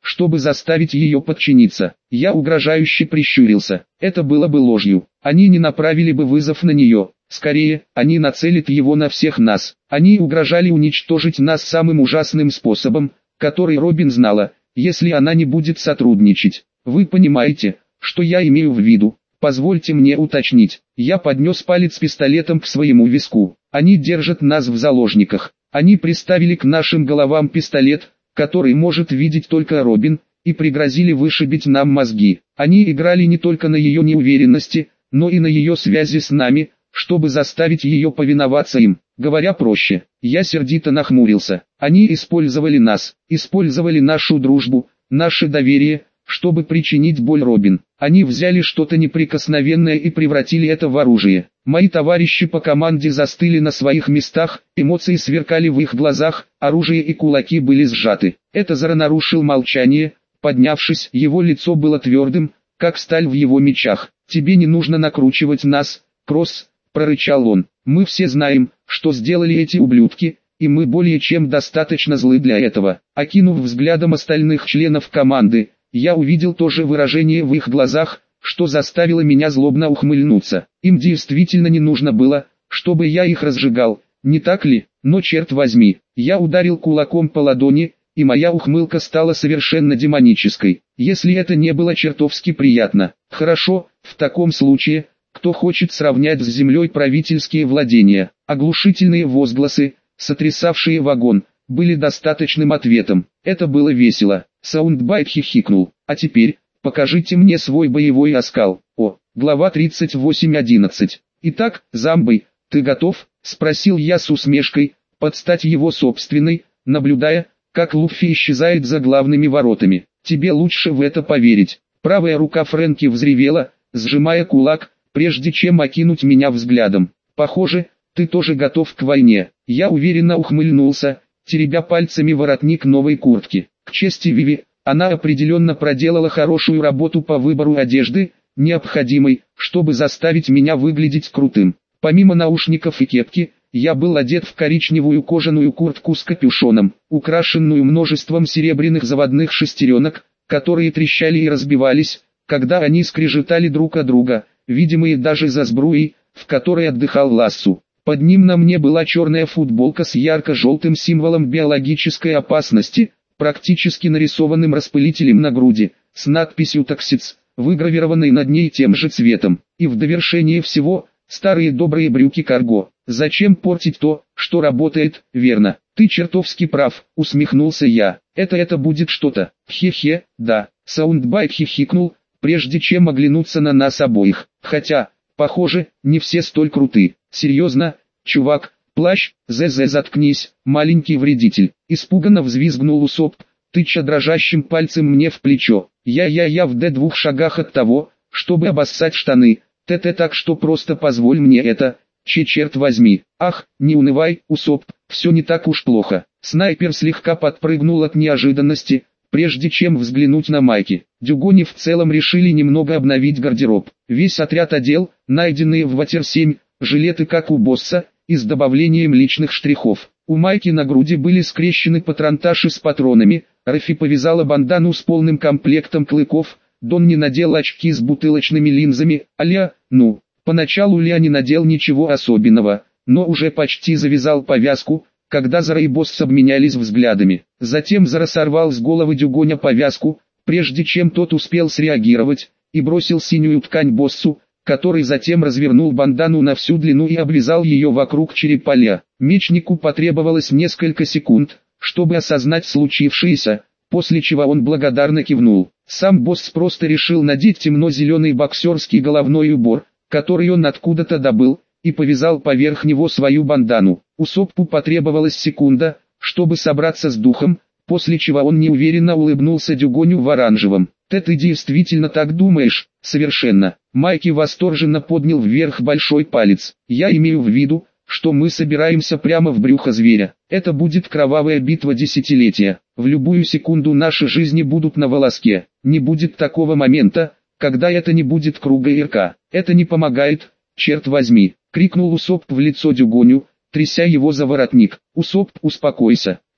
чтобы заставить ее подчиниться. Я угрожающе прищурился. Это было бы ложью. Они не направили бы вызов на нее. Скорее, они нацелят его на всех нас. Они угрожали уничтожить нас самым ужасным способом, который Робин знала, если она не будет сотрудничать. Вы понимаете, что я имею в виду? Позвольте мне уточнить. Я поднес палец пистолетом к своему виску. Они держат нас в заложниках. Они приставили к нашим головам пистолет, который может видеть только Робин, и пригрозили вышибить нам мозги. Они играли не только на ее неуверенности, но и на ее связи с нами, чтобы заставить ее повиноваться им. Говоря проще, я сердито нахмурился. Они использовали нас, использовали нашу дружбу, наше доверие, чтобы причинить боль Робин. Они взяли что-то неприкосновенное и превратили это в оружие. Мои товарищи по команде застыли на своих местах, эмоции сверкали в их глазах, оружие и кулаки были сжаты. Эдзара нарушил молчание, поднявшись, его лицо было твердым, как сталь в его мечах. «Тебе не нужно накручивать нас, Кросс», — прорычал он. «Мы все знаем, что сделали эти ублюдки, и мы более чем достаточно злы для этого». Окинув взглядом остальных членов команды, я увидел то же выражение в их глазах, что заставило меня злобно ухмыльнуться. Им действительно не нужно было, чтобы я их разжигал, не так ли? Но черт возьми, я ударил кулаком по ладони, и моя ухмылка стала совершенно демонической. Если это не было чертовски приятно. Хорошо, в таком случае, кто хочет сравнять с землей правительские владения? Оглушительные возгласы, сотрясавшие вагон, были достаточным ответом. Это было весело. Саундбайт хихикнул. А теперь, покажите мне свой боевой оскал. О, глава тридцать восемь одиннадцать. Итак, Замбой, ты готов? Спросил я с усмешкой, под стать его собственной, наблюдая, как Луффи исчезает за главными воротами. Тебе лучше в это поверить. Правая рука Фрэнки взревела, сжимая кулак, прежде чем окинуть меня взглядом. Похоже, ты тоже готов к войне. Я уверенно ухмыльнулся, теребя пальцами воротник новой куртки. К чести Виви, она определенно проделала хорошую работу по выбору одежды, необходимой, чтобы заставить меня выглядеть крутым. Помимо наушников и кепки, я был одет в коричневую кожаную куртку с капюшоном, украшенную множеством серебряных заводных шестеренок, которые трещали и разбивались, когда они скрежетали друг о друга, видимые даже за сбруей, в которой отдыхал Лассу. Под ним на мне была черная футболка с ярко-желтым символом биологической опасности, практически нарисованным распылителем на груди, с надписью «Токсиц», выгравированной над ней тем же цветом. И в довершение всего, старые добрые брюки карго. Зачем портить то, что работает, верно? Ты чертовски прав, усмехнулся я. Это это будет что-то. Хе-хе, да. Саундбайт хихикнул, прежде чем оглянуться на нас обоих. Хотя, похоже, не все столь круты. Серьезно, чувак? Плащ, ЗЗ заткнись, маленький вредитель. Испуганно взвизгнул Усоп, тыча дрожащим пальцем мне в плечо. Я-я-я в Д двух шагах от того, чтобы обоссать штаны. ТТ так что просто позволь мне это, че черт возьми. Ах, не унывай, Усоп, все не так уж плохо. Снайпер слегка подпрыгнул от неожиданности, прежде чем взглянуть на майки. Дюгони в целом решили немного обновить гардероб. Весь отряд одел, найденные в Ватер семь, жилеты как у босса, и с добавлением личных штрихов. У майки на груди были скрещены патронташи с патронами, Рафи повязала бандану с полным комплектом клыков, Донни надел очки с бутылочными линзами, а-ля, ну, поначалу Ля не надел ничего особенного, но уже почти завязал повязку, когда Зара и Босс обменялись взглядами. Затем Зара сорвал с головы Дюгоня повязку, прежде чем тот успел среагировать, и бросил синюю ткань Боссу, который затем развернул бандану на всю длину и обвязал ее вокруг черепа Ля. Мечнику потребовалось несколько секунд, чтобы осознать случившееся, после чего он благодарно кивнул. Сам Босс просто решил надеть темно-зеленый боксерский головной убор, который он откуда-то добыл, и повязал поверх него свою бандану. Усоппу потребовалась секунда, чтобы собраться с духом, после чего он неуверенно улыбнулся Дюгоню в оранжевом. «Ты ты действительно так думаешь?» «Совершенно». Майки восторженно поднял вверх большой палец. «Я имею в виду, что мы собираемся прямо в брюхо зверя. Это будет кровавая битва десятилетия. В любую секунду наши жизни будут на волоске. Не будет такого момента, когда это не будет круга Ирка. Это не помогает, черт возьми!» — крикнул Усоп в лицо Дюгоню, тряся его за воротник. «Усоп, успокойся.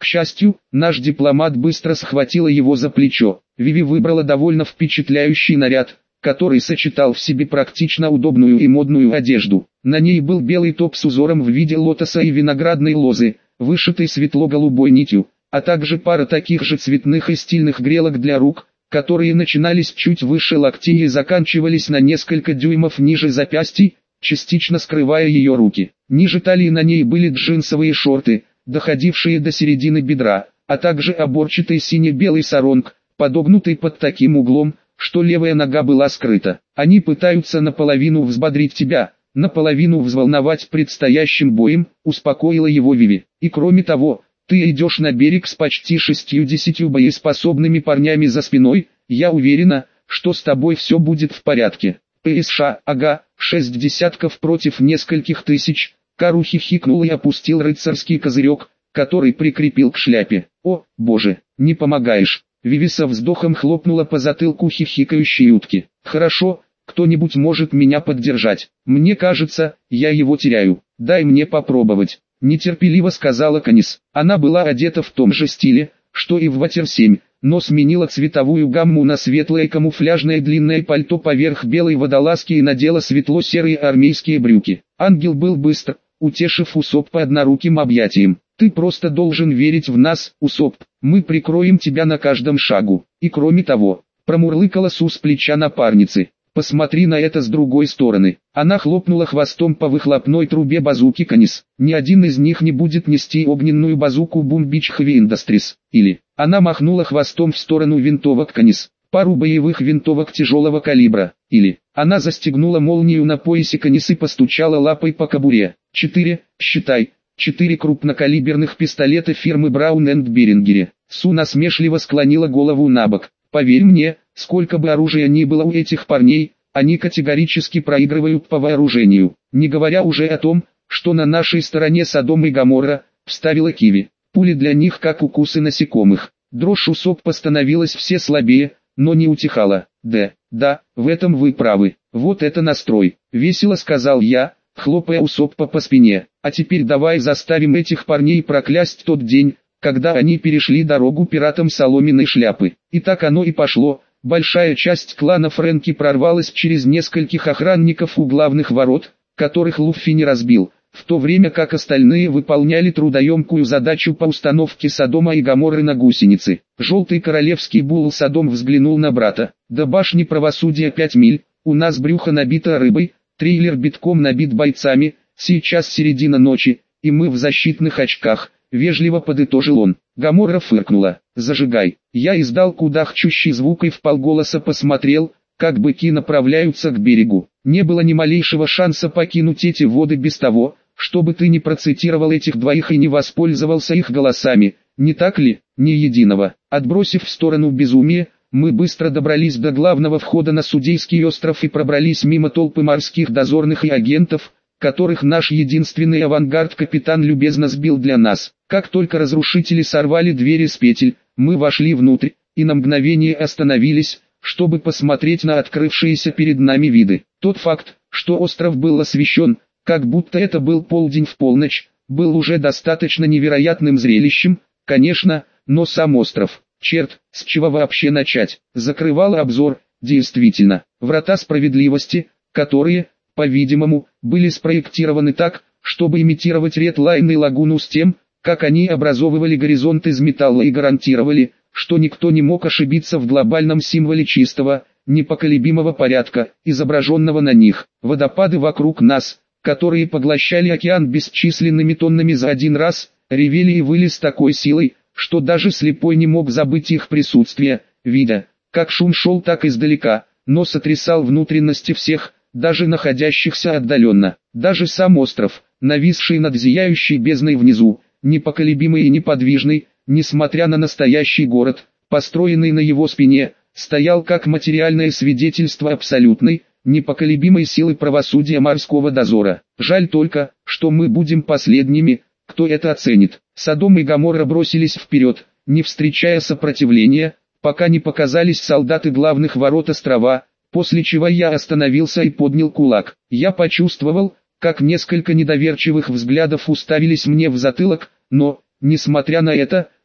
К счастью, наш дипломат быстро схватила его за плечо. Виви выбрала довольно впечатляющий наряд, который сочетал в себе практично удобную и модную одежду. На ней был белый топ с узором в виде лотоса и виноградной лозы, вышитый светло-голубой нитью, а также пара таких же цветных и стильных грелок для рук, которые начинались чуть выше локтей и заканчивались на несколько дюймов ниже запястий, частично скрывая ее руки. Ниже талии на ней были джинсовые шорты, доходившие до середины бедра, а также оборчатый сине-белый саронг, подогнутый под таким углом, что левая нога была скрыта. Они пытаются наполовину взбодрить тебя, наполовину взволновать предстоящим боем, успокоила его Виви. И кроме того, ты идешь на берег с почти шестьюдесятью боеспособными парнями за спиной, я уверена, что с тобой все будет в порядке. ПСШ, ага, шесть десятков против нескольких тысяч. Кару хихикнул и опустил рыцарский козырек, который прикрепил к шляпе. О, боже, не помогаешь. Виви со вздохом хлопнула по затылку хихикающей утки. Хорошо, кто-нибудь может меня поддержать. Мне кажется, я его теряю. Дай мне попробовать. Нетерпеливо сказала Канис. Она была одета в том же стиле, что и в Ватер семь, но сменила цветовую гамму на светлое камуфляжное длинное пальто поверх белой водолазки и надела светло-серые армейские брюки. Ангел был быстр, утешив Усоппа одноруким объятием. «Ты просто должен верить в нас, Усопп, мы прикроем тебя на каждом шагу. И кроме того», промурлыкала Су с плеча напарницы, «посмотри на это с другой стороны». Она хлопнула хвостом по выхлопной трубе базуки Канис. «Ни один из них не будет нести огненную базуку Boom Beach Heavy Industries». Или, она махнула хвостом в сторону винтовок Канис. «Пару боевых винтовок тяжелого калибра». Или, она застегнула молнию на поясе Канис и постучала лапой по кобуре. «Четыре, считай». Четыре крупнокалиберных пистолета фирмы Браун энд Берингере. Су насмешливо склонила голову на бок. Поверь мне, сколько бы оружия ни было у этих парней, они категорически проигрывают по вооружению. Не говоря уже о том, что на нашей стороне Содом и Гоморра, вставила Киви. Пули для них как укусы насекомых. Дрожь Усоппа становилась все слабее, но не утихала. Да, да, в этом вы правы. Вот это настрой. Весело сказал я, хлопая Усоппа по спине. А теперь давай заставим этих парней проклясть тот день, когда они перешли дорогу пиратам соломенной шляпы. И так оно и пошло. Большая часть клана Фрэнки прорвалась через нескольких охранников у главных ворот, которых Луффи не разбил, в то время как остальные выполняли трудоемкую задачу по установке Содома и Гоморры на гусеницы. Желтый королевский бул Содом взглянул на брата. До башни правосудия пять миль, у нас брюхо набито рыбой, трейлер битком набит бойцами, сейчас середина ночи, и мы в защитных очках, вежливо подытожил он. Гоморра фыркнула. Зажигай. Я издал кудахчущий звук и вполголоса посмотрел, как быки направляются к берегу. Не было ни малейшего шанса покинуть эти воды без того, чтобы ты не процитировал этих двоих и не воспользовался их голосами, не так ли? Ни единого. Отбросив в сторону безумие, мы быстро добрались до главного входа на Судейский остров и пробрались мимо толпы морских дозорных и агентов, которых наш единственный авангард капитан любезно сбил для нас. Как только разрушители сорвали двери с петель, мы вошли внутрь, и на мгновение остановились, чтобы посмотреть на открывшиеся перед нами виды. Тот факт, что остров был освещен, как будто это был полдень в полночь, был уже достаточно невероятным зрелищем, конечно, но сам остров, черт, с чего вообще начать, закрывал обзор. Действительно, врата справедливости, которые, по-видимому, были спроектированы так, чтобы имитировать Редлайн и Лагуну с тем, как они образовывали горизонт из металла и гарантировали, что никто не мог ошибиться в глобальном символе чистого, непоколебимого порядка, изображенного на них. Водопады вокруг нас, которые поглощали океан бесчисленными тоннами за один раз, ревели и выли с такой силой, что даже слепой не мог забыть их присутствие, видя, как шум шел так издалека, но сотрясал внутренности всех, даже находящихся отдаленно. Даже сам остров, нависший над зияющей бездной внизу, непоколебимый и неподвижный, несмотря на настоящий город, построенный на его спине, стоял как материальное свидетельство абсолютной, непоколебимой силы правосудия морского дозора. Жаль только, что мы будем последними, кто это оценит. Содом и Гоморра бросились вперед, не встречая сопротивления, пока не показались солдаты главных ворот острова, после чего я остановился и поднял кулак. Я почувствовал, как несколько недоверчивых взглядов уставились мне в затылок, но, несмотря на это,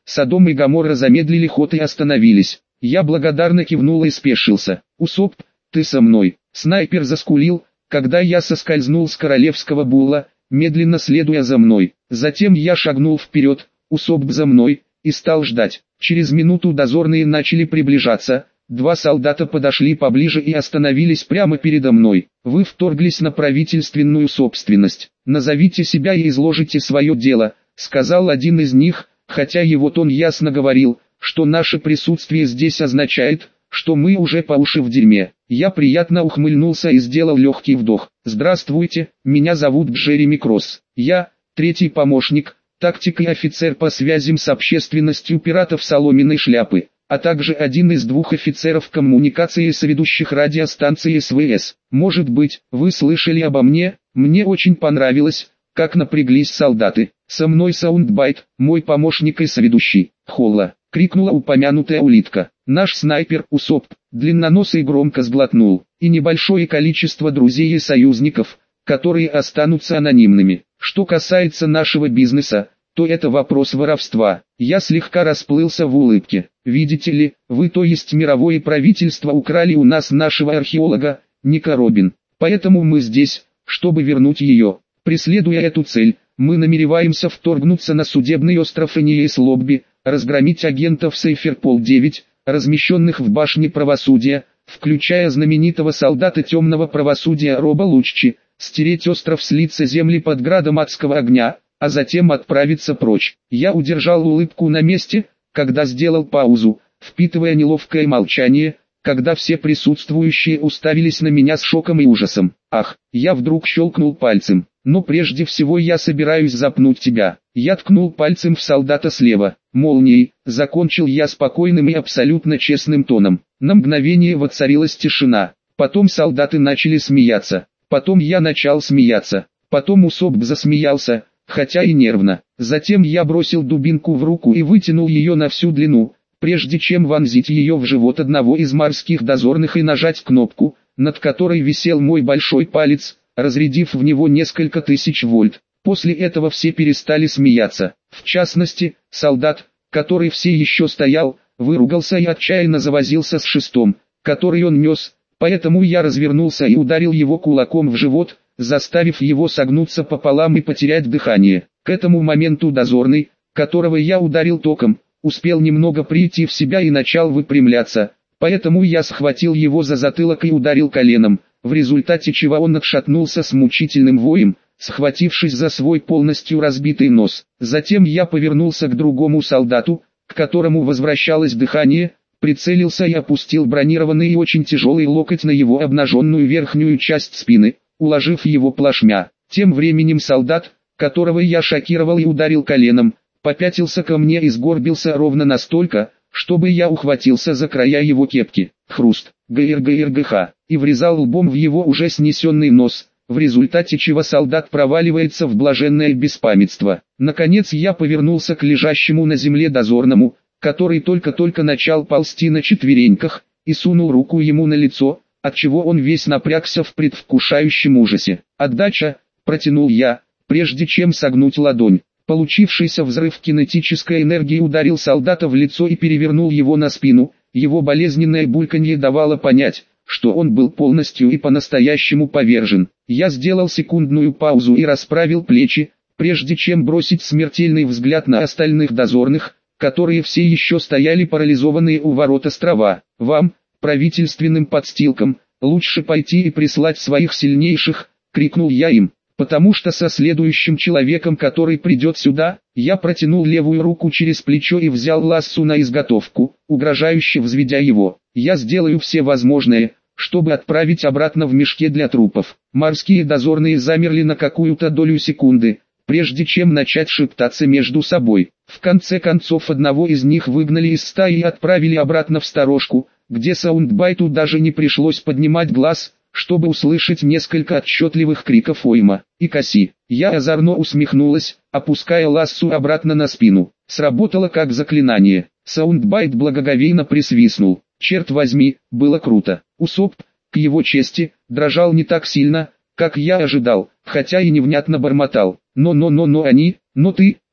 Содом и Гоморра замедлили ход и остановились. Я благодарно кивнул и спешился. «Усоп, ты со мной?» Снайпер заскулил, когда я соскользнул с королевского була, медленно следуя за мной. Затем я шагнул вперед, Усоп за мной, и стал ждать. Через минуту дозорные начали приближаться. Два солдата подошли поближе и остановились прямо передо мной. «Вы вторглись на правительственную собственность. Назовите себя и изложите свое дело», — сказал один из них, хотя его тон ясно говорил, что наше присутствие здесь означает, что мы уже по уши в дерьме. Я приятно ухмыльнулся и сделал легкий вдох. «Здравствуйте, меня зовут Джереми Кросс. Я, третий помощник, тактик и офицер по связям с общественностью пиратов Соломенной Шляпы, а также один из двух офицеров коммуникации соведущих радиостанции СВС. Может быть, вы слышали обо мне? Мне очень понравилось, как напряглись солдаты. Со мной Саундбайт, мой помощник и соведущий, Холла», — крикнула упомянутая улитка. Наш снайпер Усоп, длинноносый, громко сглотнул, и небольшое количество друзей и союзников, которые останутся анонимными. Что касается нашего бизнеса, то это вопрос воровства. Я слегка расплылся в улыбке. Видите ли, вы, то есть мировое правительство, украли у нас нашего археолога, Ника Робин. Поэтому мы здесь, чтобы вернуть ее. Преследуя эту цель, мы намереваемся вторгнуться на судебный остров Эниэс Лобби, разгромить агентов Сейферпол девять, размещенных в башне правосудия, включая знаменитого солдата темного правосудия Роба Луччи, стереть остров с лица земли под градом адского огня, а затем отправиться прочь. Я удержал улыбку на месте, когда сделал паузу, впитывая неловкое молчание, когда все присутствующие уставились на меня с шоком и ужасом. «Ах!» Я вдруг щелкнул пальцем. «Но прежде всего я собираюсь запнуть тебя». Я ткнул пальцем в солдата слева. «Молнией», закончил я спокойным и абсолютно честным тоном. На мгновение воцарилась тишина. Потом солдаты начали смеяться. Потом я начал смеяться. Потом Усоп засмеялся, хотя и нервно. Затем я бросил дубинку в руку и вытянул ее на всю длину, прежде чем вонзить ее в живот одного из морских дозорных и нажать кнопку, над которой висел мой большой палец, разрядив в него несколько тысяч вольт. После этого все перестали смеяться. В частности, солдат, который все еще стоял, выругался и отчаянно завозился с шестом, который он нес, поэтому я развернулся и ударил его кулаком в живот, заставив его согнуться пополам и потерять дыхание. К этому моменту дозорный, которого я ударил током, успел немного прийти в себя и начал выпрямляться, поэтому я схватил его за затылок и ударил коленом, в результате чего он отшатнулся с мучительным воем, схватившись за свой полностью разбитый нос. Затем я повернулся к другому солдату, к которому возвращалось дыхание, прицелился и опустил бронированный и очень тяжелый локоть на его обнаженную верхнюю часть спины, уложив его плашмя. Тем временем солдат, которого я шокировал и ударил коленом, попятился ко мне и сгорбился ровно настолько, чтобы я ухватился за края его кепки. Хруст, ГРГРГХ, и врезал лбом в его уже снесенный нос, в результате чего солдат проваливается в блаженное беспамятство. Наконец я повернулся к лежащему на земле дозорному, который только-только начал ползти на четвереньках, и сунул руку ему на лицо, отчего он весь напрягся в предвкушающем ужасе. «Отдача», — протянул я, прежде чем согнуть ладонь. Получившийся взрыв кинетической энергии ударил солдата в лицо и перевернул его на спину. Его болезненное бульканье давало понять, что он был полностью и по-настоящему повержен. Я сделал секундную паузу и расправил плечи, прежде чем бросить смертельный взгляд на остальных дозорных, которые все еще стояли парализованные у ворот острова. «Вам, правительственным подстилкам, лучше пойти и прислать своих сильнейших», — крикнул я им. «Потому что со следующим человеком, который придет сюда», я протянул левую руку через плечо и взял лассу на изготовку, угрожающе взведя его. «Я сделаю все возможное, чтобы отправить обратно в мешке для трупов». Морские дозорные замерли на какую-то долю секунды, прежде чем начать шептаться между собой. В конце концов одного из них выгнали из стаи и отправили обратно в сторожку, где Саундбайту даже не пришлось поднимать глаз, чтобы услышать несколько отчетливых криков Ойма и Касси. Я озорно усмехнулась, опуская лассу обратно на спину. Сработало как заклинание. Саундбайт благоговейно присвистнул. Черт возьми, было круто. Усоп, к его чести, дрожал не так сильно, как я ожидал, хотя и невнятно бормотал. Но-но-но-но они, но ты,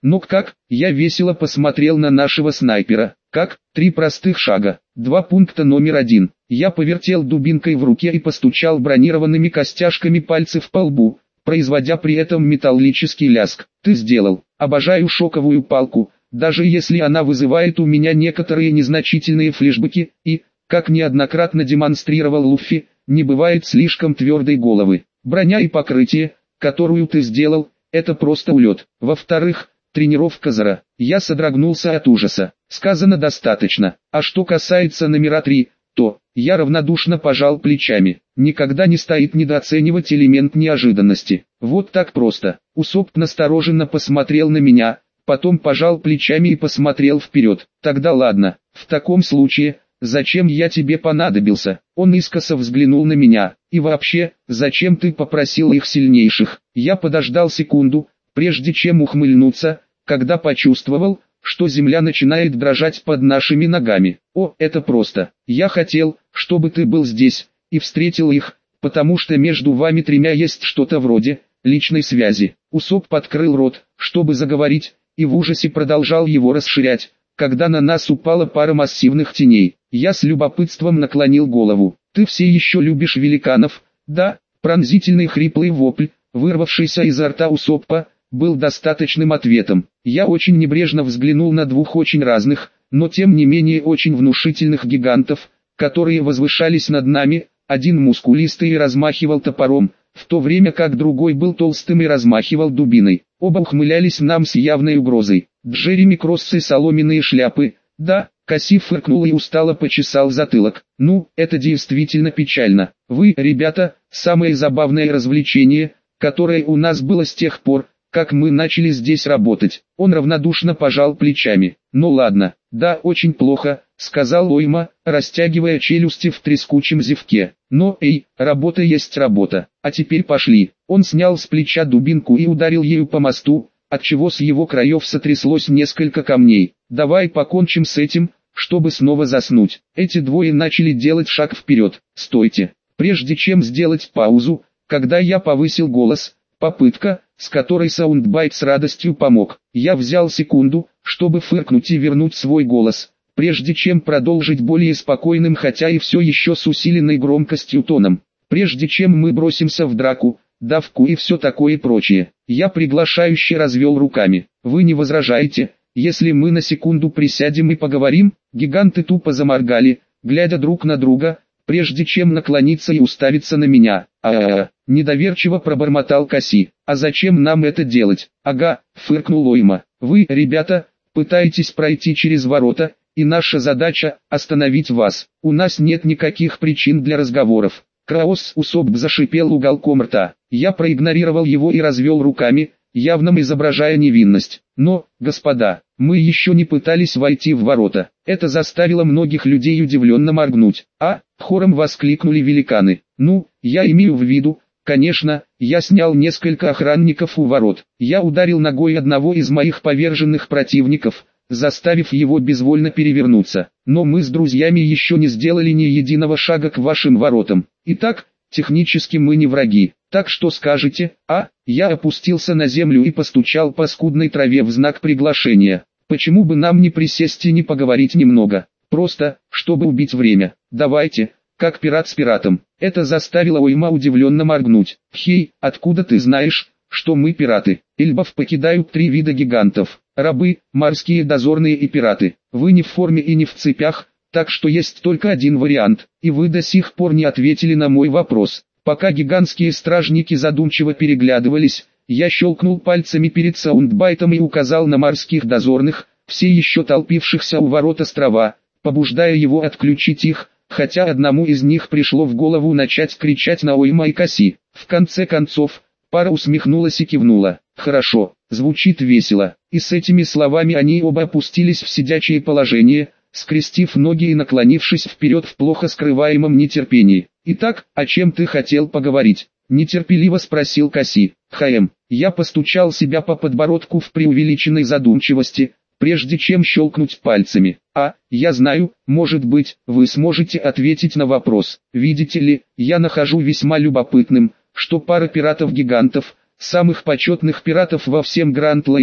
Но как? Я весело посмотрел на нашего снайпера. Как? Три простых шага. Два пункта номер один. Я повертел дубинкой в руке и постучал бронированными костяшками пальцев по лбу, производя при этом металлический лязг. Ты сделал. Обожаю шоковую палку, даже если она вызывает у меня некоторые незначительные флешбеки, и, как неоднократно демонстрировал Луффи, не бывает слишком твердой головы. Броня и покрытие, которую ты сделал, это просто улет. Во-вторых, тренировка Зара. Я содрогнулся от ужаса. Сказано достаточно. А что касается номера три, то я равнодушно пожал плечами. Никогда не стоит недооценивать элемент неожиданности. Вот так просто. Усоп настороженно посмотрел на меня, потом пожал плечами и посмотрел вперед. Тогда ладно. В таком случае, зачем я тебе понадобился? Он искоса взглянул на меня. И вообще, зачем ты попросил их сильнейших? Я подождал секунду, прежде чем ухмыльнуться, когда почувствовал, что земля начинает дрожать под нашими ногами. О, это просто. Я хотел, чтобы ты был здесь, и встретил их, потому что между вами тремя есть что-то вроде личной связи. Усоп подкрыл рот, чтобы заговорить, и в ужасе продолжал его расширять, когда на нас упала пара массивных теней. Я с любопытством наклонил голову. Ты все еще любишь великанов? Да. Пронзительный хриплый вопль, вырвавшийся изо рта Усопа, был достаточным ответом. Я очень небрежно взглянул на двух очень разных, но тем не менее очень внушительных гигантов, которые возвышались над нами, один мускулистый и размахивал топором, в то время как другой был толстым и размахивал дубиной. Оба ухмылялись нам с явной угрозой. Джереми Кроссы соломенные шляпы, да. Касси фыркнул и устало почесал затылок. Ну, это действительно печально. Вы, ребята, самое забавное развлечение, которое у нас было с тех пор, как мы начали здесь работать. Он равнодушно пожал плечами. Ну ладно, да, очень плохо, сказал Ойма, растягивая челюсти в трескучем зевке. Но, эй, работа есть работа. А теперь пошли. Он снял с плеча дубинку и ударил ею по мосту, отчего с его краев сотряслось несколько камней. Давай покончим с этим, чтобы снова заснуть. Эти двое начали делать шаг вперед. Стойте. Прежде чем сделать паузу, когда я повысил голос, попытка, с которой Саундбайт с радостью помог. Я взял секунду, чтобы фыркнуть и вернуть свой голос, прежде чем продолжить более спокойным, хотя и все еще с усиленной громкостью тоном. Прежде чем мы бросимся в драку, давку и все такое прочее. Я приглашающе развел руками. Вы не возражаете, если мы на секунду присядем и поговорим? Гиганты тупо заморгали, глядя друг на друга, прежде чем наклониться и уставиться на меня. А-а-а, недоверчиво пробормотал Касси. А зачем нам это делать? Ага, фыркнул Ойма. Вы, ребята, пытаетесь пройти через ворота, и наша задача – остановить вас. У нас нет никаких причин для разговоров. Краос Усоп зашипел уголком рта. Я проигнорировал его и развел руками, явно изображая невинность. Но, господа, мы еще не пытались войти в ворота. Это заставило многих людей удивленно моргнуть. А, хором воскликнули великаны. Ну, я имею в виду, конечно, я снял несколько охранников у ворот. Я ударил ногой одного из моих поверженных противников, заставив его безвольно перевернуться. Но мы с друзьями еще не сделали ни единого шага к вашим воротам. Итак, технически мы не враги. Так что скажете, а? Я опустился на землю и постучал по скудной траве в знак приглашения. Почему бы нам не присесть и не поговорить немного? Просто, чтобы убить время. Давайте, как пират с пиратом. Это заставило Ойма удивленно моргнуть. Хей, откуда ты знаешь, что мы пираты? Эльбов покидают три вида гигантов. Рабы, морские дозорные и пираты. Вы не в форме и не в цепях, так что есть только один вариант. И вы до сих пор не ответили на мой вопрос. Пока гигантские стражники задумчиво переглядывались, я щелкнул пальцами перед Саундбайтом и указал на морских дозорных, все еще толпившихся у ворот острова, побуждая его отключить их, хотя одному из них пришло в голову начать кричать на Ойма и Касси. В конце концов, пара усмехнулась и кивнула. Хорошо, звучит весело. И с этими словами они оба опустились в сидячее положение, скрестив ноги и наклонившись вперед в плохо скрываемом нетерпении. «Итак, о чем ты хотел поговорить?» – нетерпеливо спросил Касси. «Хаэм». Я постучал себя по подбородку в преувеличенной задумчивости, прежде чем щелкнуть пальцами. «А, я знаю, может быть, вы сможете ответить на вопрос. Видите ли, я нахожу весьма любопытным, что пара пиратов-гигантов, самых почетных пиратов во всем Гранд-Лайне,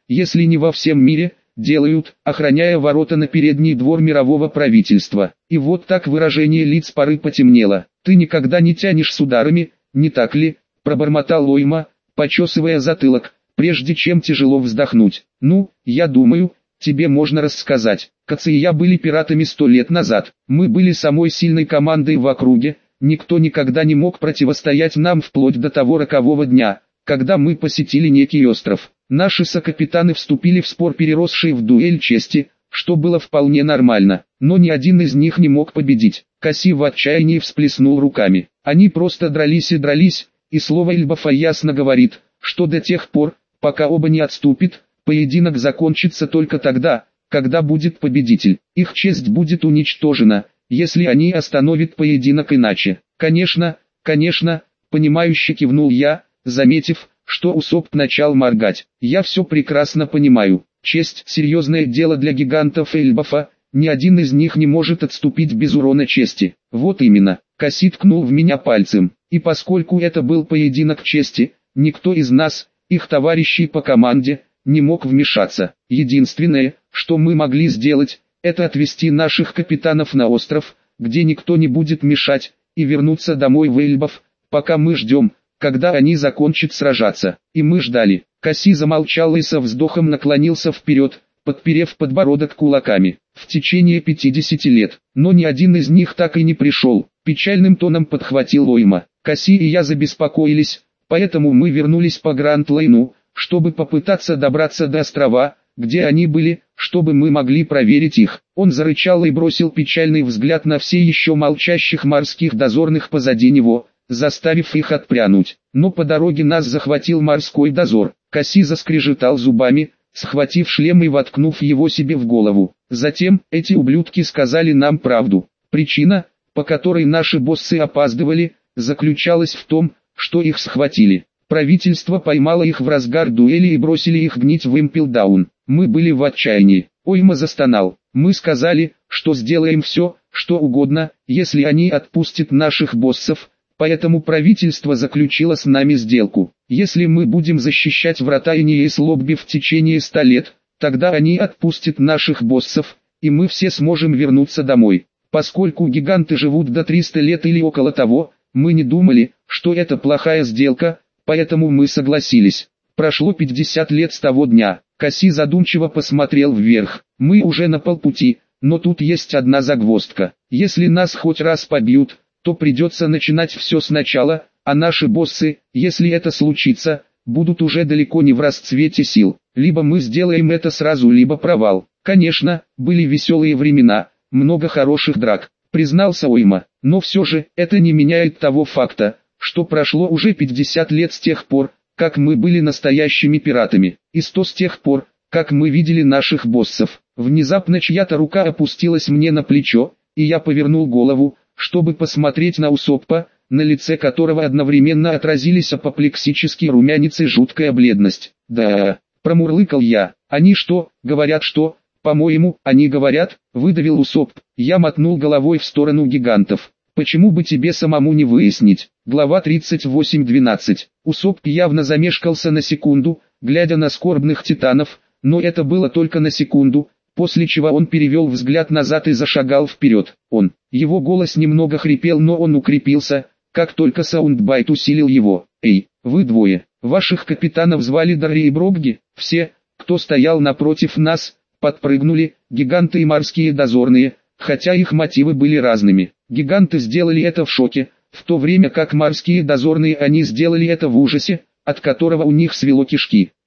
если не во всем мире, делают, охраняя ворота на передний двор мирового правительства. И вот так выражение лиц поры потемнело. «Ты никогда не тянешь с ударами, не так ли?» – пробормотал Ойма, почесывая затылок, прежде чем тяжело вздохнуть. «Ну, я думаю, тебе можно рассказать. Кацы и я были пиратами сто лет назад. Мы были самой сильной командой в округе, никто никогда не мог противостоять нам вплоть до того рокового дня, когда мы посетили некий остров. Наши сокапитаны вступили в спор, переросший в дуэль чести, что было вполне нормально, но ни один из них не мог победить». Касси в отчаянии всплеснул руками. «Они просто дрались и дрались, и слово Эльбафа ясно говорит, что до тех пор, пока оба не отступят, поединок закончится только тогда, когда будет победитель. Их честь будет уничтожена, если они остановят поединок иначе». «Конечно, конечно», — понимающе кивнул я, заметив, что Усоп начал моргать. «Я все прекрасно понимаю. Честь — серьезное дело для гигантов Эльбафа, ни один из них не может отступить без урона чести». «Вот именно», — Касси ткнул в меня пальцем. «И поскольку это был поединок чести, никто из нас, их товарищей по команде, не мог вмешаться. Единственное, что мы могли сделать, это отвести наших капитанов на остров, где никто не будет мешать, и вернуться домой в Эльбаф, пока мы ждем, когда они закончат сражаться». И мы ждали. Касси замолчал и со вздохом наклонился вперед, подперев подбородок кулаками. «В течение пятидесяти лет, но ни один из них так и не пришел», — печальным тоном подхватил Ойма. Касси и я забеспокоились, поэтому мы вернулись по Гранд-Лейну, чтобы попытаться добраться до острова, где они были, чтобы мы могли проверить их. Он зарычал и бросил печальный взгляд на все еще молчащих морских дозорных позади него, заставив их отпрянуть. Но по дороге нас захватил морской дозор. Касси заскрежетал зубами, схватив шлем и воткнув его себе в голову. Затем, эти ублюдки сказали нам правду. Причина, по которой наши боссы опаздывали, заключалась в том, что их схватили. Правительство поймало их в разгар дуэли и бросили их гнить в Импелдаун. Мы были в отчаянии. Ойма застонал. Мы сказали, что сделаем все, что угодно, если они отпустят наших боссов, поэтому правительство заключило с нами сделку. Если мы будем защищать врата Иниэс Лобби в течение ста лет, тогда они отпустят наших боссов, и мы все сможем вернуться домой. Поскольку гиганты живут до триста лет или около того, мы не думали, что это плохая сделка, поэтому мы согласились. Прошло пятьдесят лет с того дня. Касси задумчиво посмотрел вверх. Мы уже на полпути, но тут есть одна загвоздка. Если нас хоть раз побьют, то придется начинать все сначала, а наши боссы, если это случится, будут уже далеко не в расцвете сил. Либо мы сделаем это сразу, либо провал. Конечно, были веселые времена, много хороших драк, признался Ойма, но все же это не меняет того факта, что прошло уже пятьдесят лет с тех пор, как мы были настоящими пиратами, и сто с тех пор, как мы видели наших боссов. Внезапно чья-то рука опустилась мне на плечо, и я повернул голову, чтобы посмотреть на Усоппа, на лице которого одновременно отразились апоплексические румянец и жуткая бледность. «Да», — промурлыкал я, — «они что, говорят что?» «По-моему, они говорят», — выдавил Усопп. Я мотнул головой в сторону гигантов. «Почему бы тебе самому не выяснить?» Глава тридцать восемь двенадцать. Усопп явно замешкался на секунду, глядя на скорбных титанов, но это было только на секунду, после чего он перевел взгляд назад и зашагал вперед. Он, его голос немного хрипел, но он укрепился, как только саундбайт усилил его. «Эй, вы двое, ваших капитанов звали Дарри и Брогги?» Все, кто стоял напротив нас, подпрыгнули, гиганты и морские дозорные, хотя их мотивы были разными. Гиганты сделали это в шоке, в то время как морские дозорные они сделали это в ужасе, от которого у них свело кишки.